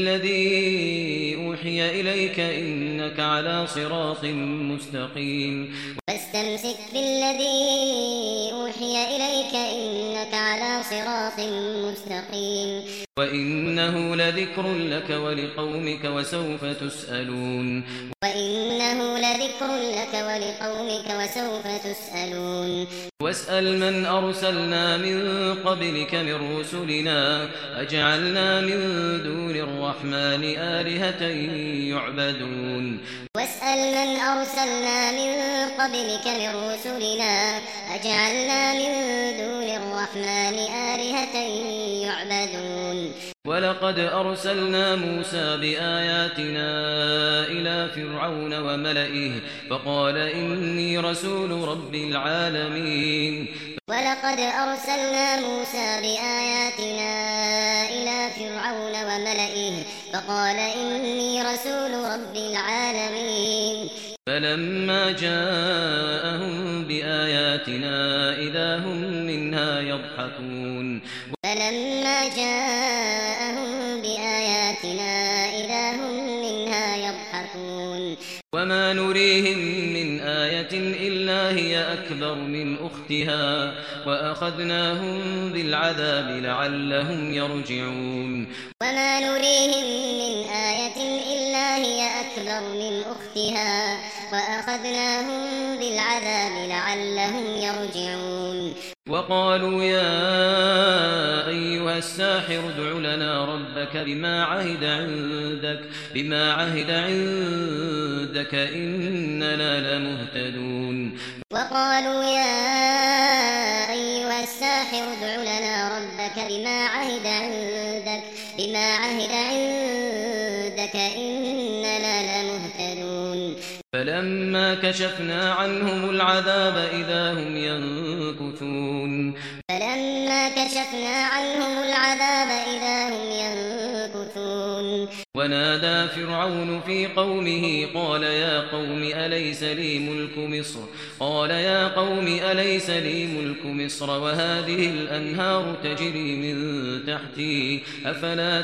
A: بالذي أوحي إليك إنك على صراط مستقيم
B: فاستمسك بالذي أوحي إليك إنك على صراط مستقيم
A: وإنه لذكر لك ولقومك وسوف تسألون
B: وإنه لذكر لك ولقومك وسوف تسألون
A: واسأل من أرسلنا من قبلك من رسلنا أجعلنا من دون الرحمن آلهة يعبدون
B: واسأل من أرسلنا من قبلك من رسلنا أجعلنا من دون الرحمن آلهة يعبدون
A: ولقد أرسلنا موسى بآياتنا إلى فرعون وملئه فقال إني رسول رب العالمين
B: ولقد أرسلنا موسى بآياتنا إلى فرعون وملئه فقال إني رسول رب العالمين
A: فلما جاءهم بآياتنا إذا هم منها يضحكون
B: فلما جاءهم بآياتنا إذا هم منها يضحكون
A: وما نريهم من آية إلا هي أكبر من أختها وأخذناهم بالعذاب لعلهم يرجعون
B: وما نريهم من آية إلا هي أكبر من أختها وأخذناهم بالعذاب لعلهم يرجعون
A: وقالوا يا أيها الساحر ادع لنا ربك بما عهد عندك بما عهد عندك إننا لمهتدون وقالوا يا أيها الساحر ادع لنا ربك بما عهد عندك بما عهد عندك إننا لمهتدون فلما كشفنا عنهم العذاب إذا هم ينكثون فلما كشفنا عنهم العذاب إذا هم ينكثون ونادى فرعون في قومه قال يا قوم أليس لي ملك مصر قال يا قوم أليس لي ملك مصر وهذه الأنهار تجري من تحتي أفلا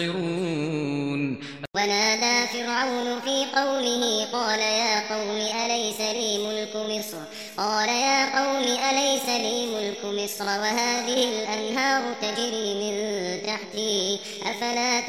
A: تبصرون ونادى فرعون في قومه قال يا قوم أليس لي ملك مصر قال يا قوم أليس لي ملك مصر وهذه الأنهار تجري من تحتي أفلا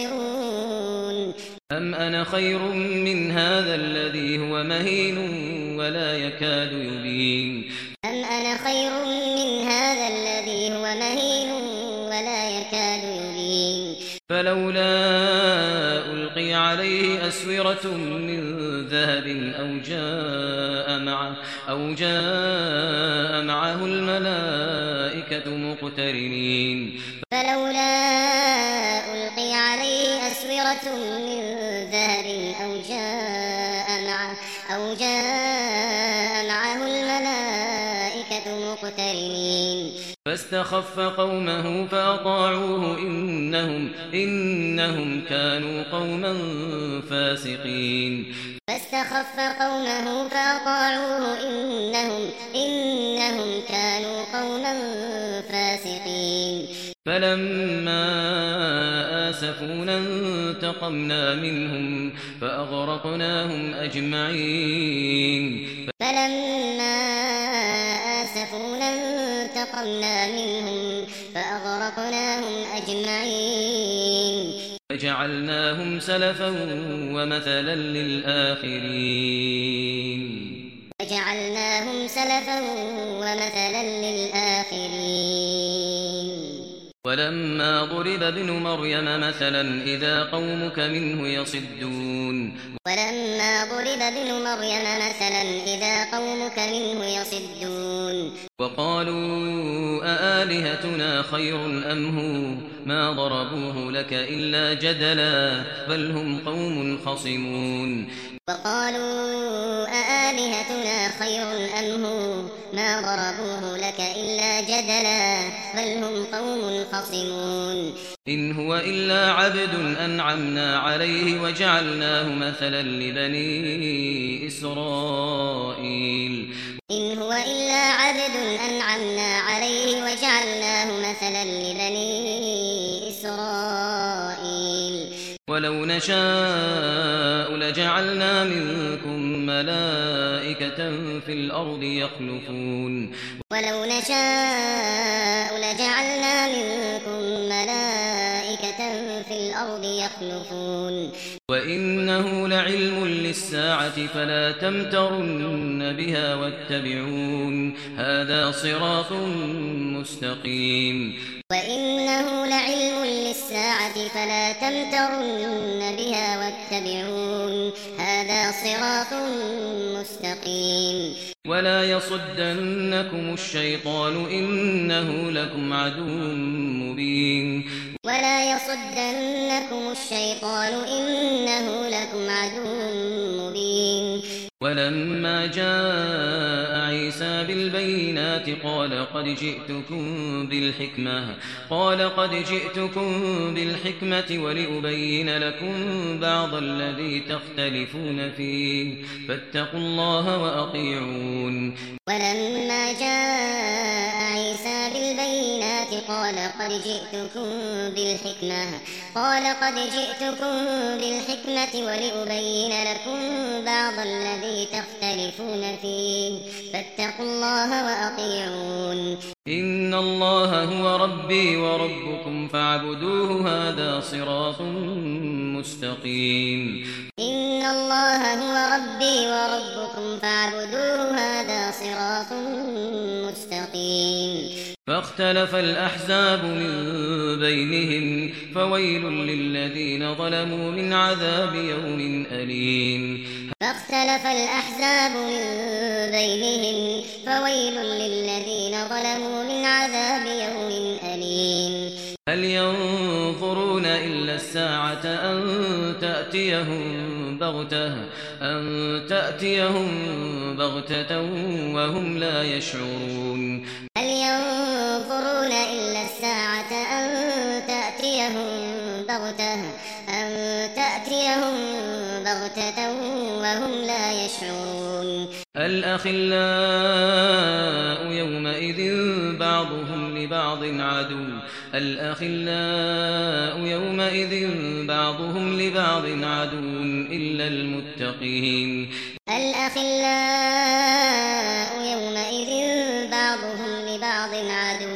A: تبصرون أم أنا خير من هذا الذي هو مهين ولا يكاد يبين أم أنا خير من هذا الذي هو مهين ولا يكاد يبين فلولا ألقي عليه أسورة من ذهب أو جاء معه أو جاء معه الملائكة مقترنين فلولا ألقي عليه أسورة من ذهب أو جاء معه أو جاء معه الملائكة مقترنين فاستخف قومه فأطاعوه إنهم إنهم كانوا قوما فاسقين فاستخف قومه فأطاعوه إنهم إنهم كانوا قوما فاسقين فلما آسفونا انتقمنا منهم فأغرقناهم أجمعين فلما آسفونا انتقمنا منهم فأغرقناهم أجمعين فجعلناهم سلفا ومثلا للآخرين فجعلناهم سلفا ومثلا للآخرين ولما ضرب ابن مريم مثلا إذا قومك منه يصدون ولما ضرب ابن مريم مثلا إذا قومك منه يصدون وقالوا أآلهتنا خير أم هو ما ضربوه لك إلا جدلا بل هم قوم خصمون وقالوا أآلهتنا خير أم هو ما ضربوه لك إلا جدلا بل هم قوم خصمون إن هو إلا عبد أنعمنا عليه وجعلناه مثلا لبني إسرائيل إن هو إلا عبد أنعمنا عليه وجعلناه مثلا لبني إسرائيل ولو نشاء لجعلنا منكم ملائكة في الأرض يخلفون ولو نشاء لجعلنا منكم ملائكة في الأرض يخلفون وإنه لعلم للساعة فلا تمترن بها واتبعون هذا صراط مستقيم وإنه لعلم للساعة فلا تمترن بها واتبعون هذا صراط مستقيم ولا يصدنكم الشيطان إنه لكم عدو مبين ولا يصدنكم الشيطان إنه لكم عدو مبين ولما جاء عيسى بالبينات قال قد جئتكم بالحكمة قال قد جئتكم بالحكمة ولأبين لكم بعض الذي تختلفون فيه فاتقوا الله وأطيعون ولما جاء عيسى بالبينات
B: قال قد جئتكم بالحكمة قال قد جئتكم بالحكمة ولأبين لكم بعض الذي تختلفون فيه فاتقوا الله وأطيعون
A: إن الله هو ربي وربكم فاعبدوه هذا صراط مستقيم
B: إن الله هو ربي وربكم فاعبدوه هذا صراط مستقيم
A: فاختلف الأحزاب من بينهم فويل للذين ظلموا من عذاب يوم أليم
B: فاختلف الأحزاب من بينهم فويل للذين ظلموا من عذاب يوم أليم
A: هل ينظرون إلا الساعة أن تأتيهم بغتة أن تأتيهم بغتة وهم لا يشعرون
B: هل ينظرون إلا الساعة أن تأتيهم بغتة أن تأتيهم بغتة وهم لا يشعرون
A: الأخلاء يومئذ بعضهم لبعض عدو الأخلاء يومئذ بعضهم لبعض عدو إلا المتقين
B: الأخلاء يومئذ بعضهم لبعض عدو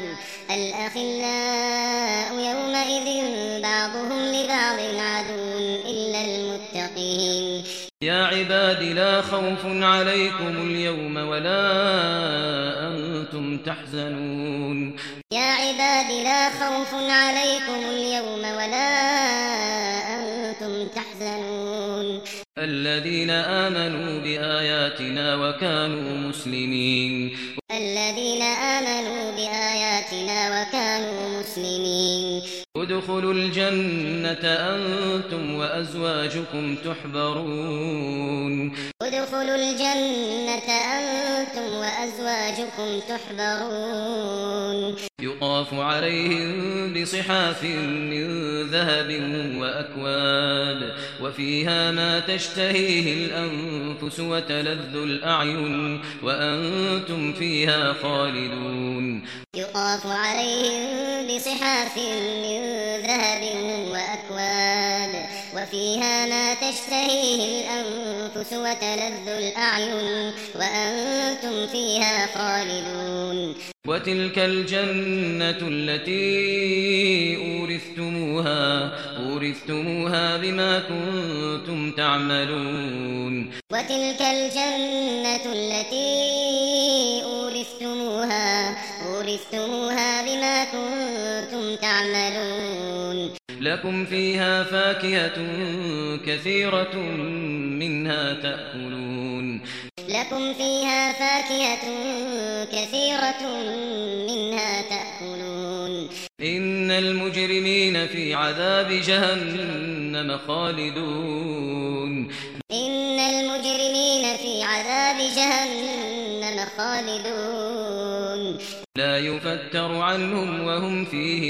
B: الأخلاء يومئذ بعضهم لبعض عدو إلا المتقين
A: يا عباد لا خوف عليكم اليوم ولا أنتم تحزنون
B: يا عباد لا خوف عليكم اليوم ولا أنتم تحزنون
A: الذين آمنوا بآياتنا وكانوا مسلمين
B: الذين آمنوا بآياتنا وكانوا مسلمين
A: ادخلوا الجنة أنتم وأزواجكم تحبرون
B: ادخلوا الجنة أنتم وأزواجكم تحبرون
A: يطاف عليهم بصحاف من ذهب وأكواب وفيها ما تشتهيه الأنفس وتلذ الأعين وأنتم فيها خالدون
B: يطاف عليهم بصحاف من ذهب وأكواب وفيها ما تشتهيه الأنفس وتلذ الأعين وأنتم فيها خالدون
A: وتلك الجنة التي أورثتموها أورثتموها بما كنتم تعملون
B: وتلك الجنة التي أورثتموها أورثتموها بما كنتم تعملون
A: لكم فيها فاكهة كثيرة منها تأكلون
B: لكم فيها فاكهة كثيرة منها تأكلون
A: إن المجرمين في عذاب جهنم خالدون
B: إن المجرمين في عذاب جهنم خالدون
A: لا يفتر عنهم وهم فيه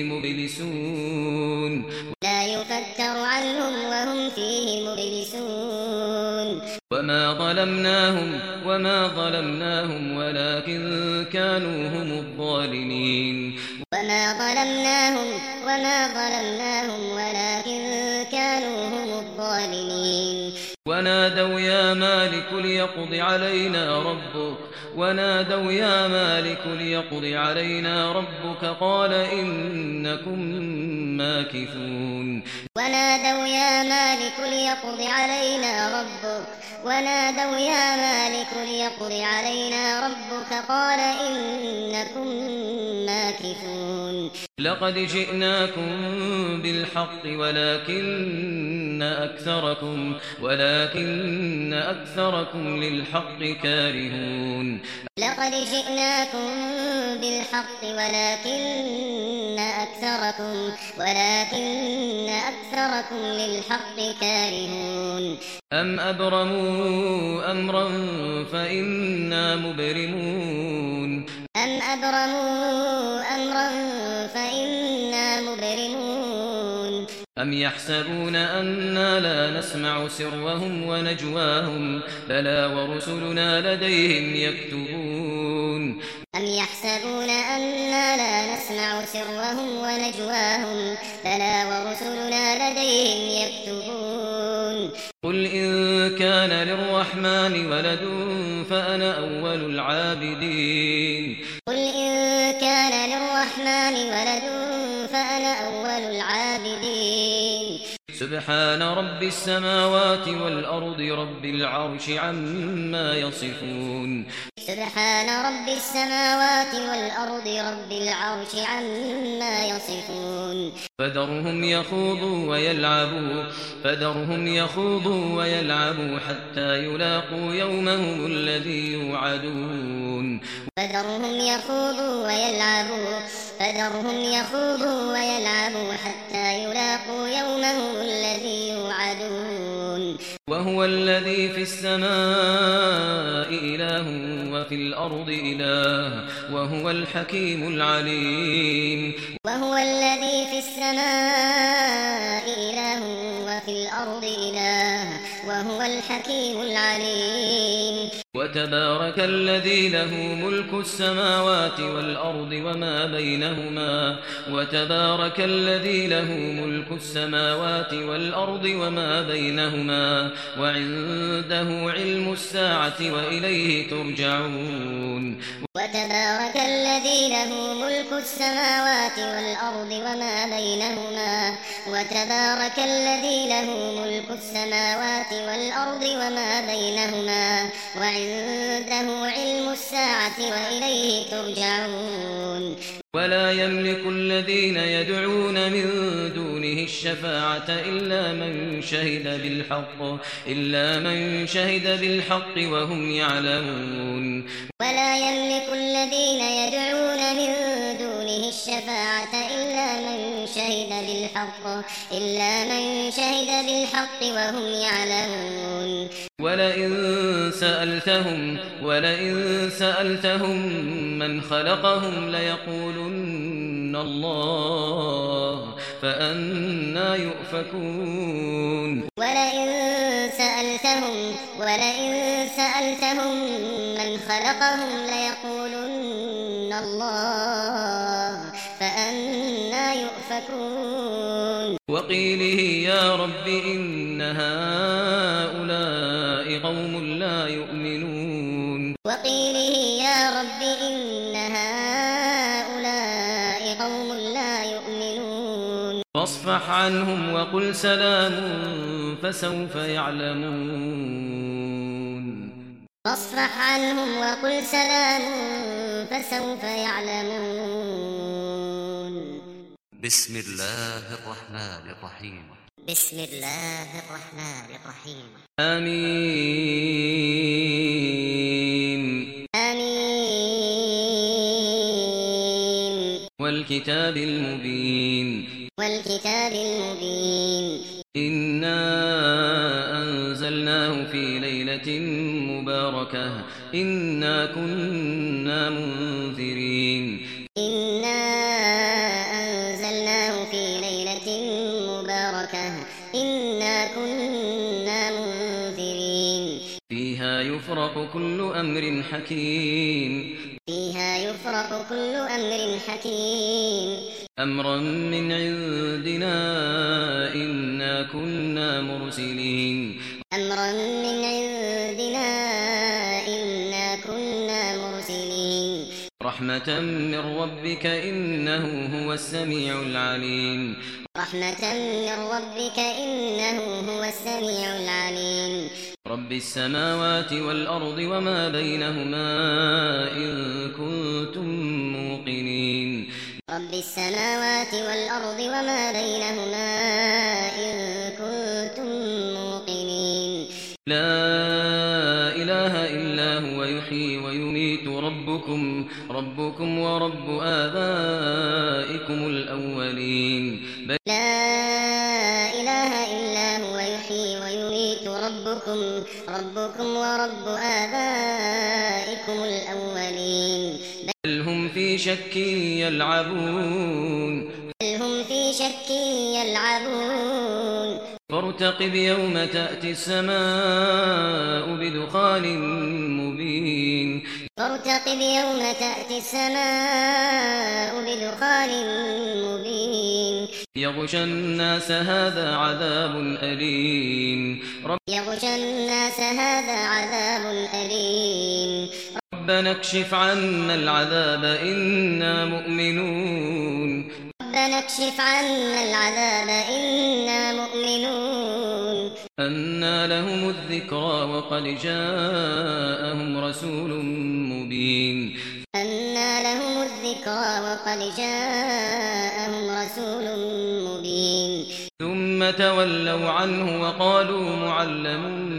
A: مبلسون
B: لا يفتر عنهم وهم فيه مبلسون
A: وما ظلمناهم وما ظلمناهم ولكن كانوا هم الظالمين
B: وما ظلمناهم وما ظلمناهم ولكن كانوا هم الظالمين
A: ونادوا يا مالك ليقض علينا ربك ونادوا يا مالك ليقض علينا ربك قال إنكم ماكثون
B: ونادوا يا مالك ليقض علينا ربك ونادوا يا مالك ليقض علينا ربك قال إنكم ماكثون
A: لقد جئناكم بالحق ولكن أكثركم ولكن أكثركم للحق كارهون
B: لقد جئناكم بالحق ولكن أكثركم ولكن أكثركم للحق كارهون
A: أم أبرموا أمرا فإنا مبرمون
B: أم أبرموا أمرا فإنا مبرمون
A: أم يحسبون أننا لا نسمع سرهم ونجواهم بلى ورسلنا لديهم يكتبون
B: أم يحسبون أننا لا نسمع يسمع سرهم ونجواهم بلى ورسلنا لديهم يكتبون
A: قل إن كان للرحمن ولد فأنا أول العابدين
B: قل إن كان للرحمن ولد فأنا أول العابدين
A: سبحان رب السماوات والأرض رب العرش عما يصفون
B: سبحان رب السماوات والأرض رب العرش عما يصفون
A: فذرهم يخوضوا ويلعبوا فذرهم يخوضوا ويلعبوا حتى يلاقوا يومهم الذي يوعدون
B: فذرهم يخوضوا ويلعبوا فذرهم يخوضوا ويلعبوا حتى يلاقوا يومهم الذي يوعدون
A: وهو الذي في السماء إله وفي الأرض إله وهو الحكيم العليم
B: وهو الذي في السماء إله وفي الأرض إله وهو الحكيم العليم
A: وتبارك الذي له ملك السماوات والأرض وما بينهما وتبارك الذي له ملك السماوات والأرض وما بينهما وعنده علم الساعة وإليه ترجعون
B: وتبارك الذي له ملك السماوات والأرض وما بينهما وتبارك الذي له ملك السماوات والأرض وما بينهما وعنده علم الساعة وإليه ترجعون
A: ولا يملك الذين يدعون من دونه الشفاعة إلا من شهد بالحق إلا من شهد بالحق وهم يعلمون
B: ولا يملك الذين يدعون من دونه الشفاعة إلا من شهد بالحق إلا من شهد بالحق وهم يعلمون
A: ولئن سألتهم ولئن سألتهم من خلقهم ليقولن الله فأنى يؤفكون
B: ولئن سألتهم ولئن سألتهم من خلقهم ليقولن الله فأنى يؤفكون
A: وقيله يا رب إن هؤلاء قوم لا يؤمنون
B: وقيله يا رب إن هؤلاء قوم لا يؤمنون
A: فاصفح عنهم وقل سلام فسوف يعلمون
B: فاصفح عنهم وقل سلام فسوف يعلمون
C: بسم الله الرحمن الرحيم
B: بسم الله الرحمن الرحيم
A: آمين
B: آمين
A: والكتاب المبين
B: والكتاب المبين
A: إنا أنزلناه في ليلة مباركة إنا كنا منذرين
B: إنا أنزلناه في ليلة مباركة إنا كنا منذرين
A: فيها يفرق كل أمر حكيم
B: فيها يفرق كل أمر حكيم
A: أمرا من عندنا إنا كنا مرسلين
B: أمرا من عندنا إنا كنا مرسلين
A: رحمة من ربك إنه هو السميع العليم
B: رحمة من ربك إنه هو السميع العليم
A: رب السماوات والأرض وما بينهما إن كنتم موقنين
B: رب السماوات والأرض وما بينهما إن كنتم موقنين
A: لا إله إلا هو يحيي ويميت ربكم ربكم ورب آبائكم الأولين
B: لا إله إلا هو يحيي ويميت ربكم ربكم ورب آبائكم الأولين
A: بل هم في شك يلعبون
B: بل هم في شك يلعبون
A: فارتقب يوم تأتي السماء بدخان مبين
B: فارتقب يوم تأتي السماء بدخان مبين
A: يغشى الناس هذا عذاب أليم
B: يغشى الناس هذا عذاب أليم
A: ربنا اكشف عنا العذاب إنا مؤمنون
B: ربنا اكشف عنا العذاب إنا مؤمنون
A: أنى لهم الذكرى وقد جاءهم رسول مبين
B: أنى لهم الذكرى وقد جاءهم رسول مبين
A: ثم تولوا عنه وقالوا معلم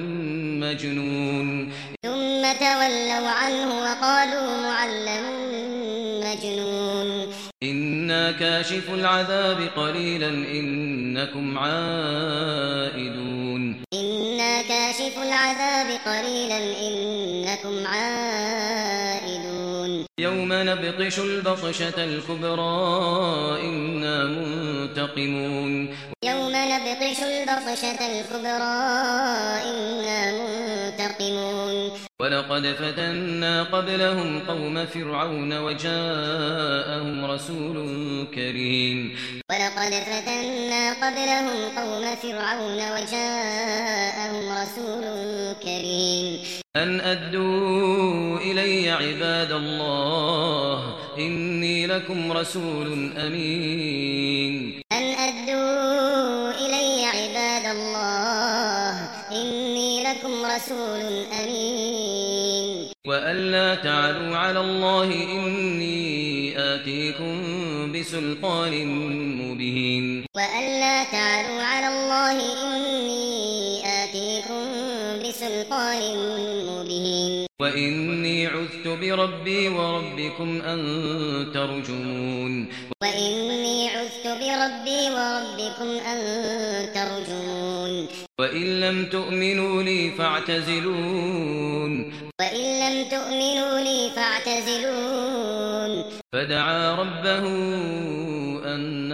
A: مجنون
B: ثم تولوا عنه وقالوا معلم مجنون
A: إنا كاشف العذاب قليلا إنكم عائدون
B: إنا كاشف العذاب قليلا إنكم عائدون
A: يوم نبطش البطشة الكبرى إنا منتقمون
B: يوم نبطش البطشة الكبرى إنا منتقمون
A: ولقد فتنا قبلهم قوم فرعون وجاءهم رسول كريم
B: ولقد فتنا قبلهم قوم فرعون وجاءهم رسول كريم
A: أن أدوا إلي عباد الله إني لكم رسول أمين
B: أن أدوا إلي عباد الله إني لكم رسول أمين
A: وأن لا تعلوا على الله إني آتيكم بسلطان مبين
B: وأن لا تعلوا على الله إني آتيكم بسلطان مبين
A: وإني عذت بربي وربكم أن ترجمون
B: وإني عذت بربي وربكم أن ترجمون
A: وإن لم تؤمنوا لي فاعتزلون
B: وإن لم تؤمنوا لي فاعتزلون
A: فدعا ربه أن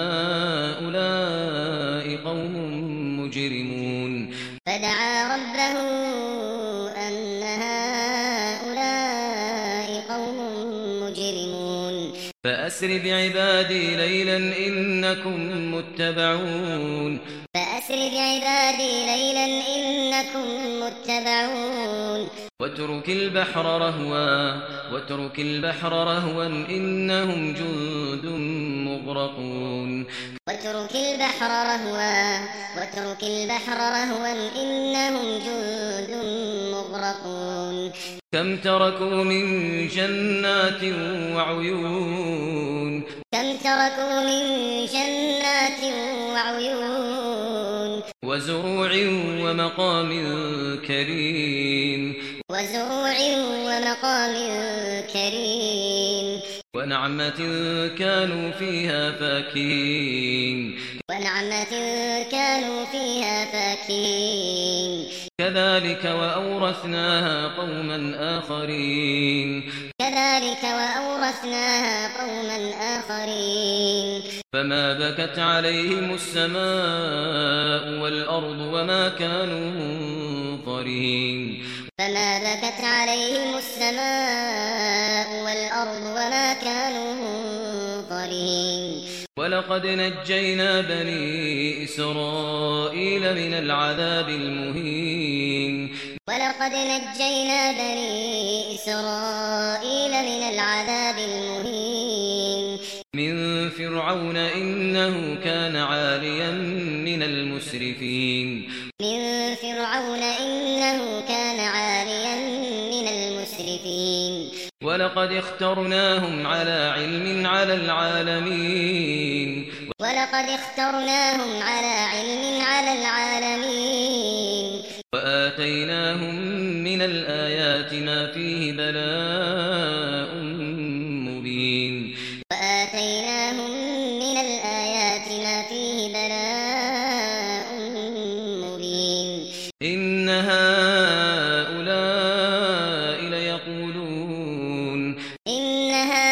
A: هؤلاء قوم مجرمون
B: فدعا ربه أن هؤلاء قوم مجرمون
A: فأسر بعبادي ليلا إنكم متبعون
B: فأسر بعبادي ليلا إنكم متبعون
A: واترك البحر رهوا واترك البحر رهوا إنهم جند مغرقون
B: واترك البحر رهوا واترك البحر رهوا إنهم جند مغرقون
A: كم تركوا من جنات وعيون
B: كم تركوا من جنات وعيون
A: وزروع ومقام كريم
B: وزروع ومقام كريم
A: ونعمة كانوا فيها فاكهين
B: ونعمة كانوا فيها فاكهين
A: كذلك وأورثناها قوما آخرين
B: كذلك وأورثناها قوما آخرين
A: فما بكت عليهم السماء والأرض وما كانوا منظرين
B: فما بكت عليهم السماء والأرض وما كانوا منظرين
A: ولقد نجينا بني إسرائيل من العذاب المهين
B: ولقد نجينا بني إسرائيل من العذاب المهين
A: من فرعون إنه كان عاليا من المسرفين
B: من فرعون إنه كان عاليا من المسرفين
A: ولقد اخترناهم على علم على العالمين
B: ولقد اخترناهم على علم على العالمين
A: وآتيناهم من الآيات ما فيه بلاء مبين
B: وآتيناهم من الآيات ما فيه بلاء مبين
A: إن هؤلاء ليقولون
B: إن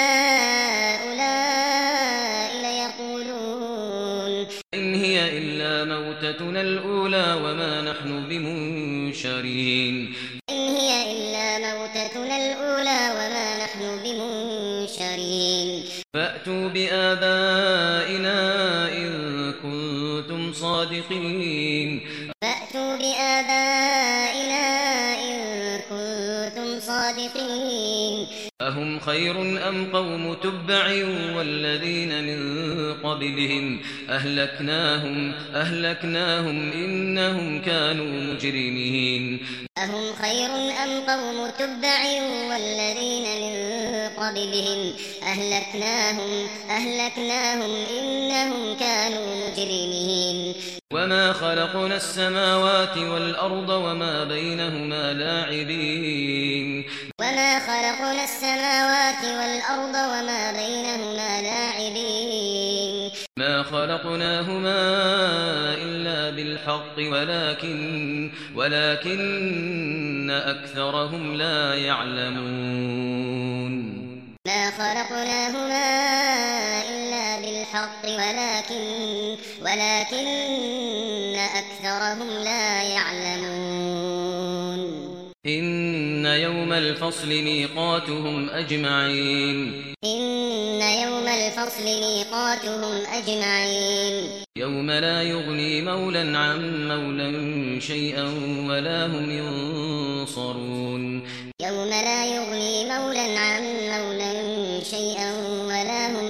B: هؤلاء ليقولون
A: إن هي إلا موتتنا الأولى وما نحن بمنشرين
B: إن هي إلا موتتنا الأولى
A: فأتوا بآبائنا إن كنتم صادقين
B: فأتوا بآبائنا إن كنتم صادقين
A: أهم خير أم قوم تبع والذين من قبلهم أهلكناهم أهلكناهم إنهم كانوا مجرمين
B: أهم خير أم قوم تبع والذين من قبلهم أهلكناهم أهلكناهم إنهم كانوا مجرمين
A: وما خلقنا السماوات والأرض وما بينهما لاعبين
B: وما خلقنا السماوات والأرض وما بينهما لاعبين
A: ما خلقناهما إلا بالحق ولكن ولكن أكثرهم لا يعلمون
B: ما خلقناهما إلا بالحق ولكن ولكن أكثرهم لا يعلمون
A: إن يوم الفصل ميقاتهم أجمعين
B: إن يوم الفصل ميقاتهم أجمعين
A: يوم لا يغني مولا عن مولا شيئا ولا هم ينصرون
B: يوم لا يغني مولا عن مولا شيئا ولا هم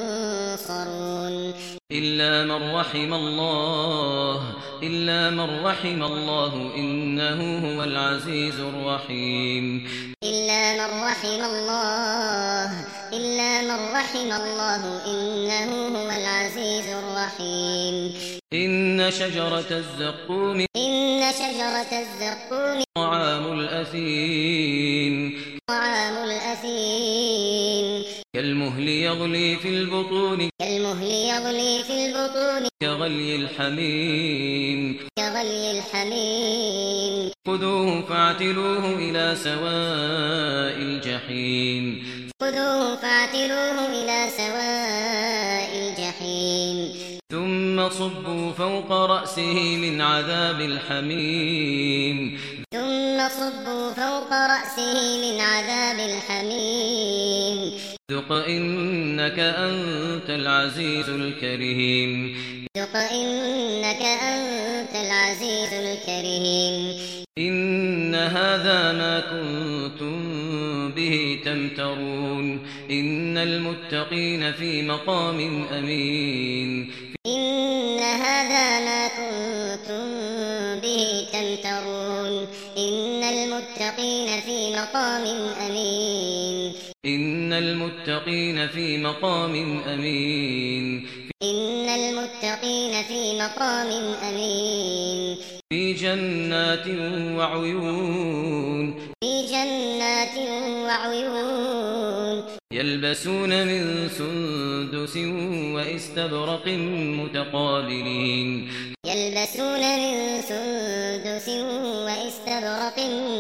B: ينصرون
A: إلا من رحم الله إلا من رحم الله إنه هو العزيز الرحيم
B: إلا من رحم الله إلا من رحم الله إنه هو العزيز الرحيم
A: إن شجرة الزقوم
B: إن شجرة الزقوم
A: طعام الأثيم
B: طعام الأثيم
A: كالمهل يغلي في البطون
B: كالمهل يغلي في البطون
A: كغلي الحميم
B: كغلي الحميم
A: خذوه فاعتلوه إلى سواء الجحيم
B: خذوه فاعتلوه إلى سواء الجحيم
A: ثم صبوا فوق رأسه من عذاب الحميم
B: ثم صبوا فوق رأسه من عذاب الحميم
A: ذق إنك أنت العزيز الكريم
B: ذق إنك أنت العزيز الكريم
A: إن هذا ما كنتم به تمترون إن المتقين في مقام أمين
B: إن هذا ما كنتم به تمترون إن المتقين في مقام أمين
A: إن المتقين في مقام أمين
B: إن المتقين في مقام أمين
A: في جنات وعيون
B: في جنات وعيون
A: يلبسون من سندس وإستبرق متقابلين
B: يلبسون من سندس وإستبرق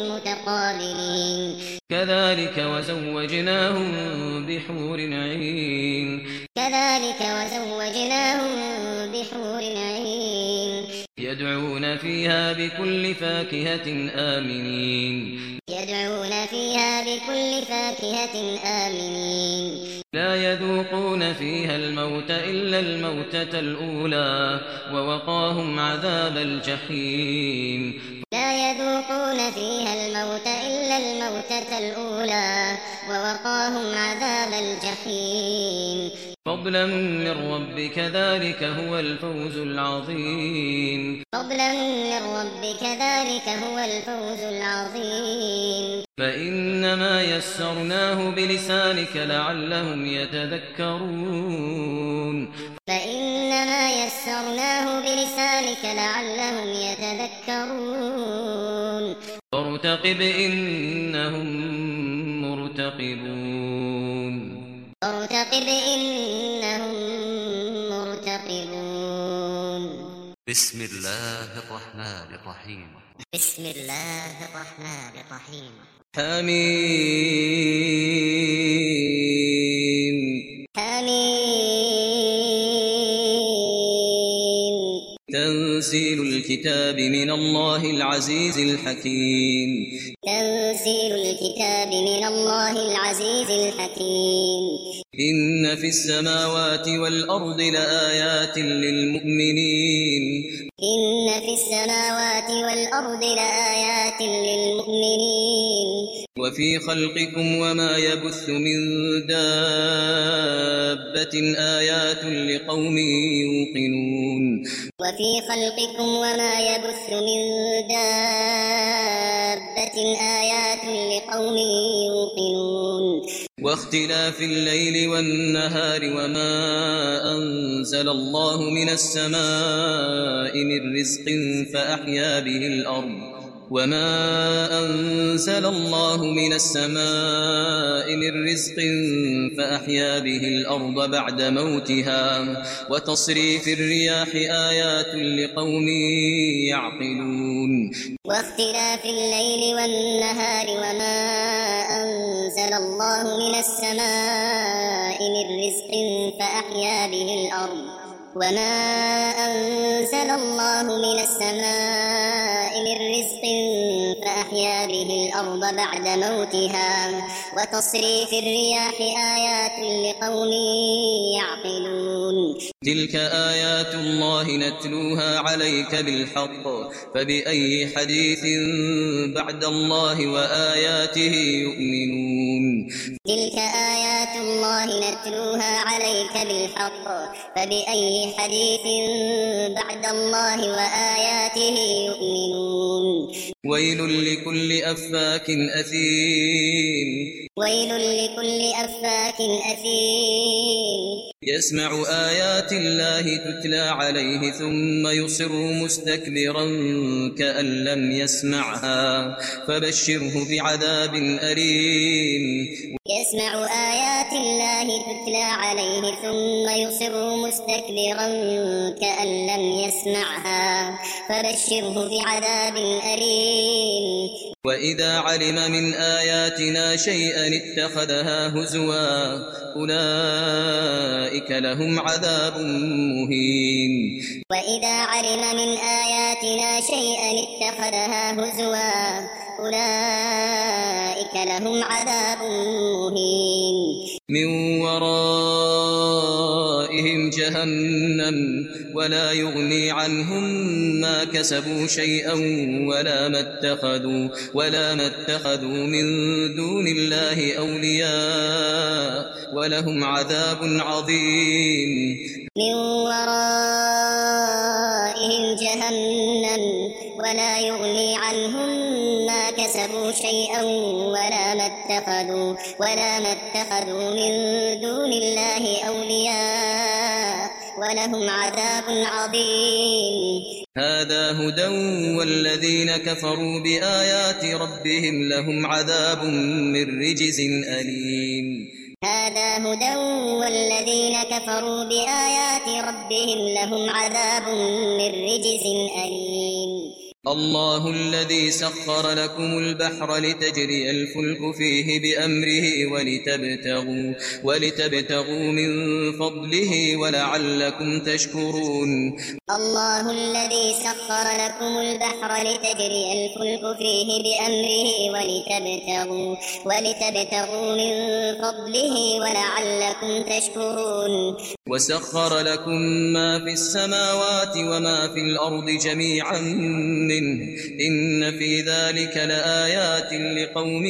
B: متقابلين
A: كذلك وزوجناهم بحور عين
B: كذلك وزوجناهم بحور عين
A: يدعون فيها بكل فاكهة آمنين
B: يدعون فيها بكل فاكهة آمنين
A: لا يذوقون فيها الموت إلا الموتة الأولى ووقاهم عذاب الجحيم
B: لا يذوقون فيها الموت إلا الموتة الأولى ووقاهم عذاب الجحيم
A: فضلا من ربك ذلك هو الفوز العظيم
B: فضلا من ربك ذلك هو الفوز العظيم
A: فإنما يسرناه بلسانك لعلهم يتذكرون
B: فإنما يسرناه بلسانك لعلهم يتذكرون
A: فارتقب إنهم مرتقبون
B: فارتقب إنهم مرتقبون
C: بسم الله الرحمن الرحيم
B: بسم الله الرحمن الرحيم
A: حميم
B: حميم
A: تنزيل الكتاب من الله العزيز الحكيم
B: تنزيل الكتاب من الله العزيز الحكيم
D: إن في السماوات والأرض لآيات للمؤمنين
B: إن في السماوات والأرض لآيات للمؤمنين
D: وفي خلقكم وما يبث من دابة آيات لقوم يوقنون
B: وفي خلقكم وما يبث من دابة آيات لقوم يوقنون
D: واختلاف الليل والنهار وما أنزل الله من السماء من رزق فأحيا به الأرض وما أنزل الله من السماء من رزق فأحيا به الأرض بعد موتها وتصريف الرياح آيات لقوم يعقلون
B: واختلاف الليل والنهار وما أنزل الله من السماء من رزق فأحيا به الأرض وما أنزل الله من السماء من رزق فأحيا به الأرض بعد موتها وتصريف الرياح آيات لقوم يعقلون
D: تلك آيات الله نتلوها عليك بالحق فبأي حديث بعد الله وآياته يؤمنون
B: تلك آيات الله نتلوها عليك بالحق فبأي حديث بعد الله وآياته يؤمنون
D: ويل لكل أفاك أثيم
B: ويل لكل أفاك أثيم
D: يسمع آيات الله تتلى عليه ثم يصر مستكبرا كأن لم يسمعها فبشره بعذاب أليم
B: يسمع آيات الله تتلى عليه ثم يصر مستكبرا كأن لم يسمعها فبشره بعذاب أليم
D: وإذا علم من آياتنا شيئا اتخذها هزوا أولئك لهم عذاب مهين
B: وإذا علم من آياتنا شيئا اتخذها هزوا أولئك لهم عذاب مهين
D: من ورائهم جهنم ولا يغني عنهم ما كسبوا شيئا ولا ما اتخذوا ولا ما اتخذوا من دون الله أولياء ولهم عذاب عظيم
B: من ورائهم جهنم ولا يغني عنهم ما كسبوا شيئا ولا ما اتخذوا ولا ما اتخذوا من دون الله أولياء ولهم عذاب عظيم
D: هذا هدى والذين كفروا بآيات ربهم لهم عذاب من رجز أليم
B: هذا هدى والذين كفروا بآيات ربهم لهم عذاب من رجز أليم
D: الله الذي سخر لكم البحر لتجري الفلك فيه بأمره ولتبتغوا, ولتبتغوا من فضله ولعلكم تشكرون
B: الله الذي سخر لكم البحر لتجري الفلك فيه بأمره ولتبتغوا, ولتبتغوا من فضله ولعلكم تشكرون
D: وسخر لكم ما في السماوات وما في الأرض جميعا منه إن في ذلك لآيات لقوم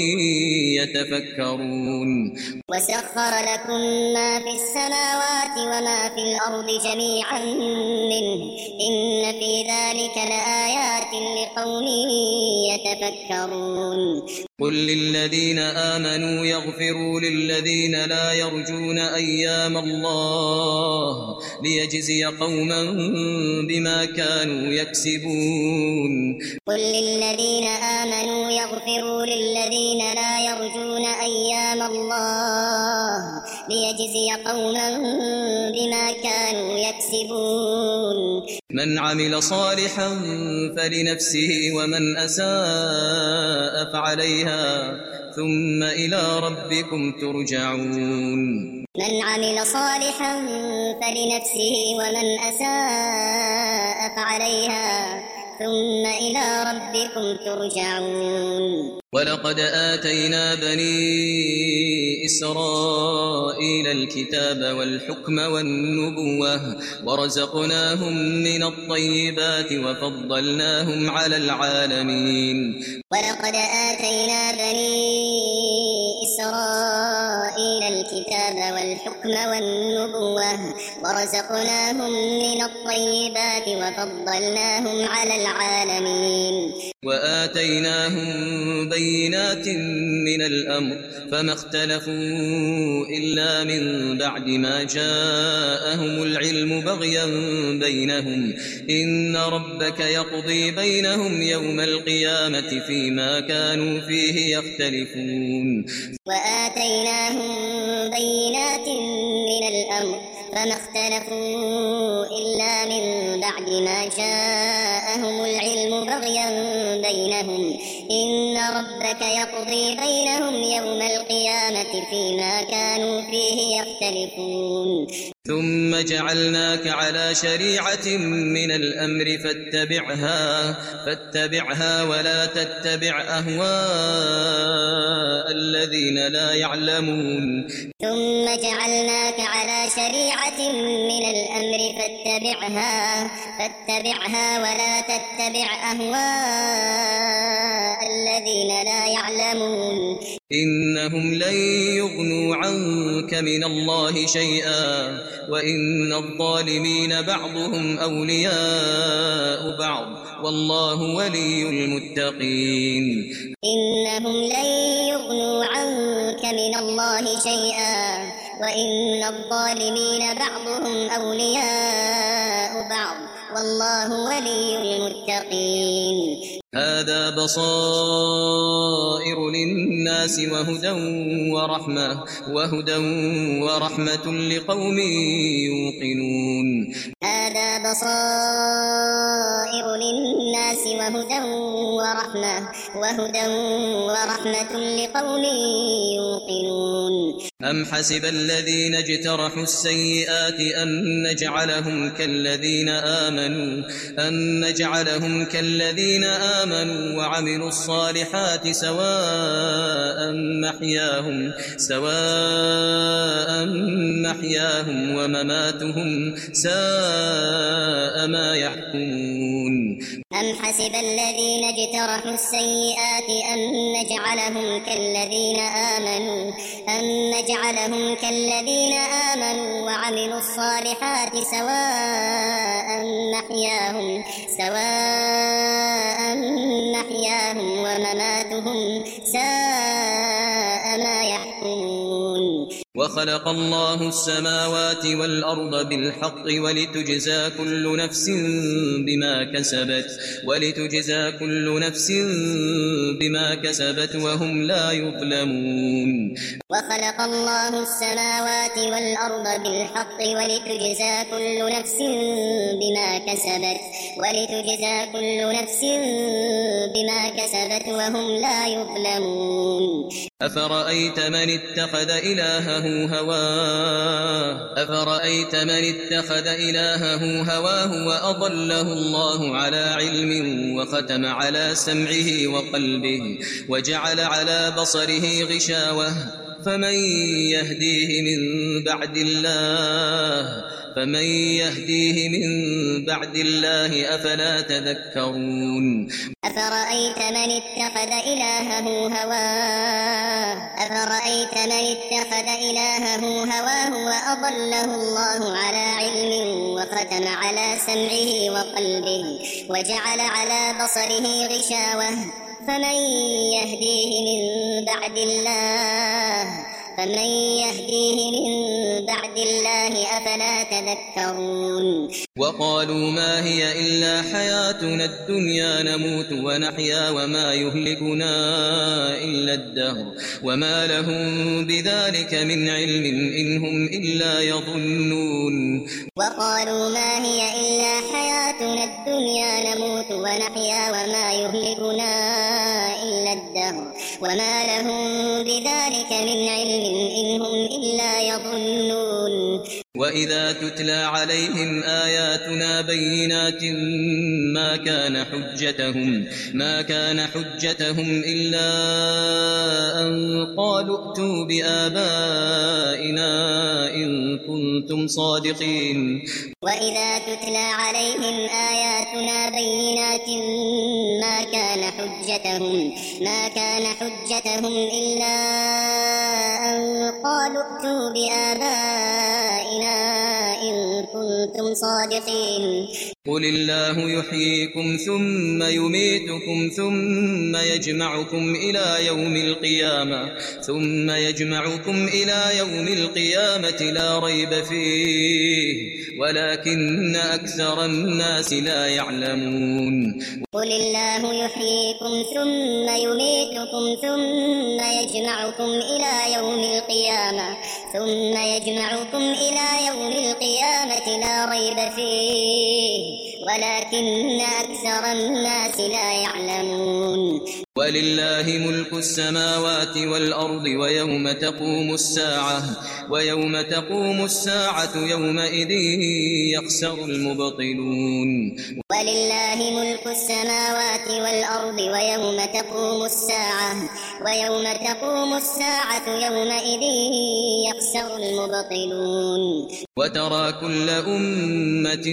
D: يتفكرون
B: وسخر لكم ما في السماوات وما في الأرض جميعا منه إن في ذلك لآيات لقوم يتفكرون
D: قل للذين آمنوا يغفروا للذين لا يرجون أيام الله ليجزي قوما بما كانوا يكسبون
B: قل للذين آمنوا يغفروا للذين لا يرجون أيام الله ليجزي قوما بما كانوا يكسبون
D: من عمل صالحا فلنفسه ومن أساء فعليها ثم إلى ربكم ترجعون
B: من عمل صالحا فلنفسه ومن أساء فعليها ثم إلى ربكم ترجعون.
D: ولقد آتينا بني إسرائيل الكتاب والحكم والنبوة ورزقناهم من الطيبات وفضلناهم على العالمين.
B: ولقد آتينا بني إسرائيل الكتاب والحكم والنبوة ورزقناهم من الطيبات وفضلناهم على العالمين.
D: وآتيناهم بينات من الأمر فما اختلفوا إلا من بعد ما جاءهم العلم بغيا بينهم إن ربك يقضي بينهم يوم القيامة فيما كانوا فيه يختلفون.
B: وآتيناهم بينات من الأمر فما اختلفوا إلا من بعد ما جاءهم العلم بغيا بينهم إن ربك يقضي بينهم يوم القيامة فيما كانوا فيه يختلفون.
D: ثم جعلناك على شريعة من الأمر فاتبعها فاتبعها ولا تتبع أهواء الذين لا يعلمون.
B: ثم جعلناك على شريعة من الأمر فاتبعها فاتبعها ولا تتبع أهواء الذين لا يعلمون.
D: إنهم لن يغنوا عنك من الله شيئا وإن الظالمين بعضهم أولياء بعض والله ولي المتقين.
B: إنهم لن يغنوا عنك من الله شيئا وإن الظالمين بعضهم أولياء بعض والله ولي المتقين.
D: هذا بصائر للناس وهدى ورحمة وهدى ورحمة لقوم يوقنون.
B: هذا بصائر للناس وهدى ورحمة وهدى ورحمة لقوم يوقنون.
D: أم حسب الذين اجترحوا السيئات أن نجعلهم كالذين آمنوا أن نجعلهم كالذين آمنوا وعملوا الصالحات سواء محياهم سواء محياهم ومماتهم ساء ما يحكمون.
B: أم حسب الذين اجترحوا السيئات أن نجعلهم كالذين آمنوا أن نجعلهم كالذين آمنوا وعملوا الصالحات سواء محياهم سواء محياهم ومماتهم ساء ما يحكمون.
D: وخلق الله السماوات والأرض بالحق ولتجزى كل نفس بما كسبت ولتجزى كل نفس بما كسبت وهم لا يظلمون.
B: وخلق الله السماوات والأرض بالحق ولتجزى كل نفس بما كسبت ولتجزى كل نفس بما كسبت وهم لا يظلمون.
D: أفرأيت من اتخذ إلهه هواه أفرأيت من اتخذ إلهه هواه وأضله الله على علم وختم على سمعه وقلبه وجعل على بصره غشاوة فمن يهديه من بعد الله فمن يهديه من بعد الله أفلا تذكرون.
B: أفرأيت من اتخذ إلهه هواه أفرأيت من اتخذ إلهه هواه وأضله الله على علم وختم على سمعه وقلبه وجعل على بصره غشاوة فمن يهديه من بعد الله فمن يهديه من بعد الله أفلا تذكرون.
D: وقالوا ما هي إلا حياتنا الدنيا نموت ونحيا وما يهلكنا إلا الدهر وما لهم بذلك من علم إن هم إلا يظنون.
B: وقالوا ما هي إلا حياتنا الدنيا نموت ونحيا وما يهلكنا إلا الدهر وما لهم بذلك من علم إن هم إلا يظنون.
D: وإذا تتلى عليهم آياتنا بينات ما كان حجتهم ما كان حجتهم إلا أن قالوا ائتوا بآبائنا إن كنتم صادقين
B: وإذا تتلى عليهم آياتنا بينات ما كان حجتهم ما كان حجتهم إلا أن قالوا ائتوا بآبائنا إن كنتم صادقين
D: قل الله يحييكم ثم يميتكم ثم يجمعكم إلى يوم القيامة ثم يجمعكم إلى يوم القيامة لا ريب فيه ولكن أكثر الناس لا يعلمون
B: قل الله يحييكم ثم يميتكم ثم يجمعكم إلى يوم القيامة ثم يجمعكم إلى يوم القيامة لا ريب فيه ولكن أكثر الناس لا يعلمون
D: ولله ملك السماوات والأرض ويوم تقوم الساعة ويوم تقوم الساعة يومئذ يخسر المبطلون
B: ولله ملك السماوات والأرض ويوم تقوم الساعة ويوم تقوم الساعة يومئذ يخسر المبطلون
D: وترى كل أمة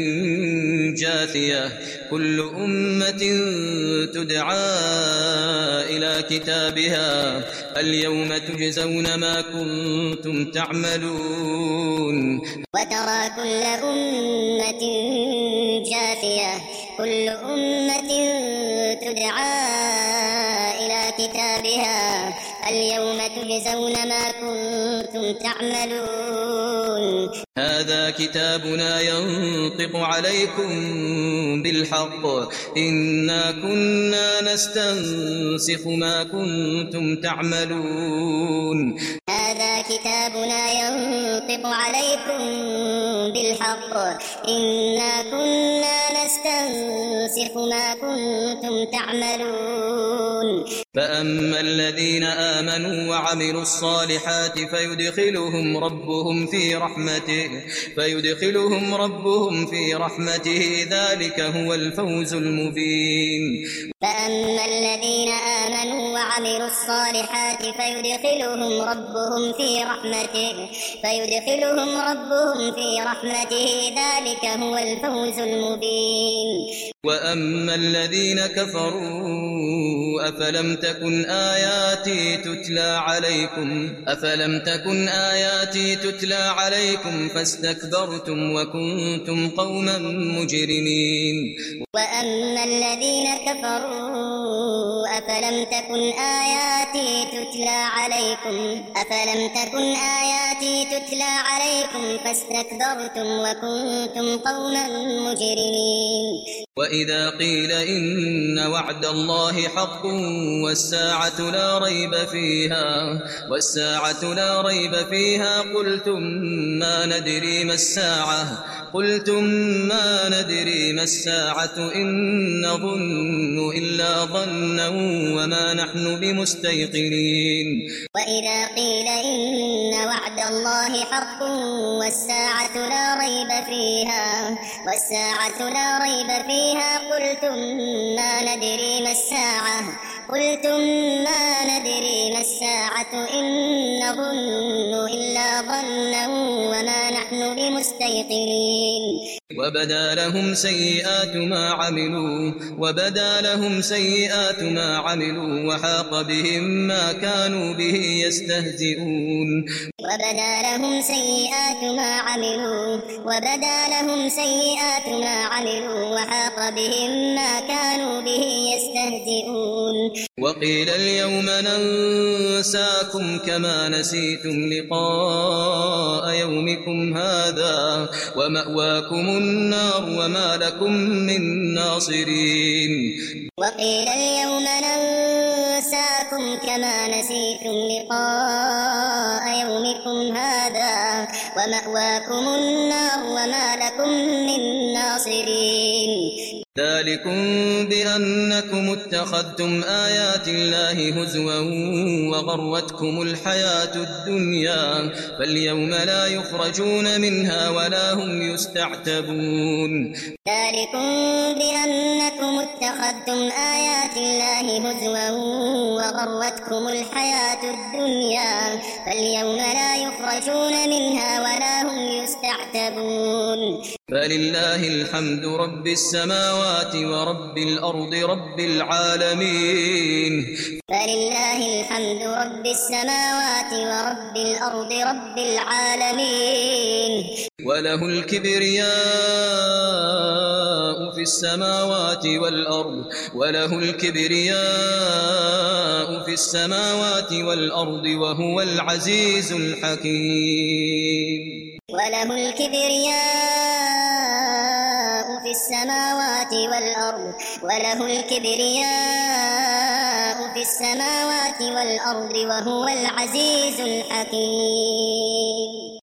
D: جاثية كل أمة تدعى إلى كتابها اليوم تجزون ما كنتم تعملون
B: وترى كل أمة جاثية كل أمة تدعى إلى كتابها اليوم تجزون ما كنتم تعملون
D: هذا كتابنا ينطق عليكم بالحق إنا كنا نستنسخ ما كنتم تعملون
B: هذا كتابنا ينطق عليكم بالحق إنا كنا نستنسخ ما كنتم تعملون
D: فأما الذين آمنوا وعملوا الصالحات فيدخلهم ربهم في رحمته فيدخلهم ربهم في رحمته ذلك هو الفوز المبين
B: فأما الذين آمنوا وعملوا الصالحات فيدخلهم ربهم في رحمته فيدخلهم ربهم في رحمته ذلك هو الفوز المبين
D: وأما الذين كفروا أفلم تكن آياتي تتلى عليكم أفلم تكن آياتي تتلى عليكم فاستكبرتم وكنتم قوما مجرمين
B: وأما الذين كفروا أفلم تكن آياتي تتلى عليكم أفلم تكن آياتي تتلى عليكم فاستكبرتم وكنتم قوما مجرمين
D: وإذا قيل إن وعد الله حق والساعة لا ريب فيها والساعة لا ريب فيها قلتم ما ندري ما الساعة قلتم ما ندري ما الساعة إن نظن إلا ظنا وما نحن بمستيقنين
B: وإذا قيل إن وعد الله حق والساعة لا ريب فيها والساعة لا ريب فيها قلتم ما ندري ما الساعة قلتم ما ندري ما الساعة إن نظن إلا ظنا وما نحن بمستيقنين
D: وبدا لهم سيئات ما عملوا وبدا لهم سيئات ما عملوا وحاق بهم ما كانوا به يستهزئون
B: وبدا لهم سيئات ما عملوا وبدا لهم سيئات ما عملوا وحاق بهم ما كانوا به يستهزئون
D: وقيل اليوم ننساكم كما نسيتم لقاء يومكم هذا ومأواكم النار وما لكم من ناصرين
B: وقيل اليوم ننساكم كما نسيتم لقاء يومكم هذا ومأواكم النار وما لكم من ناصرين
D: ذلكم بأن بأنكم اتخذتم آيات الله هزوا وغرتكم الحياة الدنيا فاليوم لا يخرجون منها ولا هم يستعتبون
B: ذلكم بأنكم اتخذتم آيات الله هزوا وغرتكم الحياة الدنيا فاليوم لا يخرجون منها ولا هم يستعتبون
D: فلله الحمد رب السماوات ورب الأرض رب العالمين
B: فلله الحمد رب السماوات ورب الأرض رب العالمين
D: وله الكبرياء في السماوات والأرض وله الكبرياء في السماوات والأرض وهو العزيز الحكيم
B: وله الكبرياء في السماوات والأرض وله الكبرياء في السماوات والأرض وهو العزيز الحكيم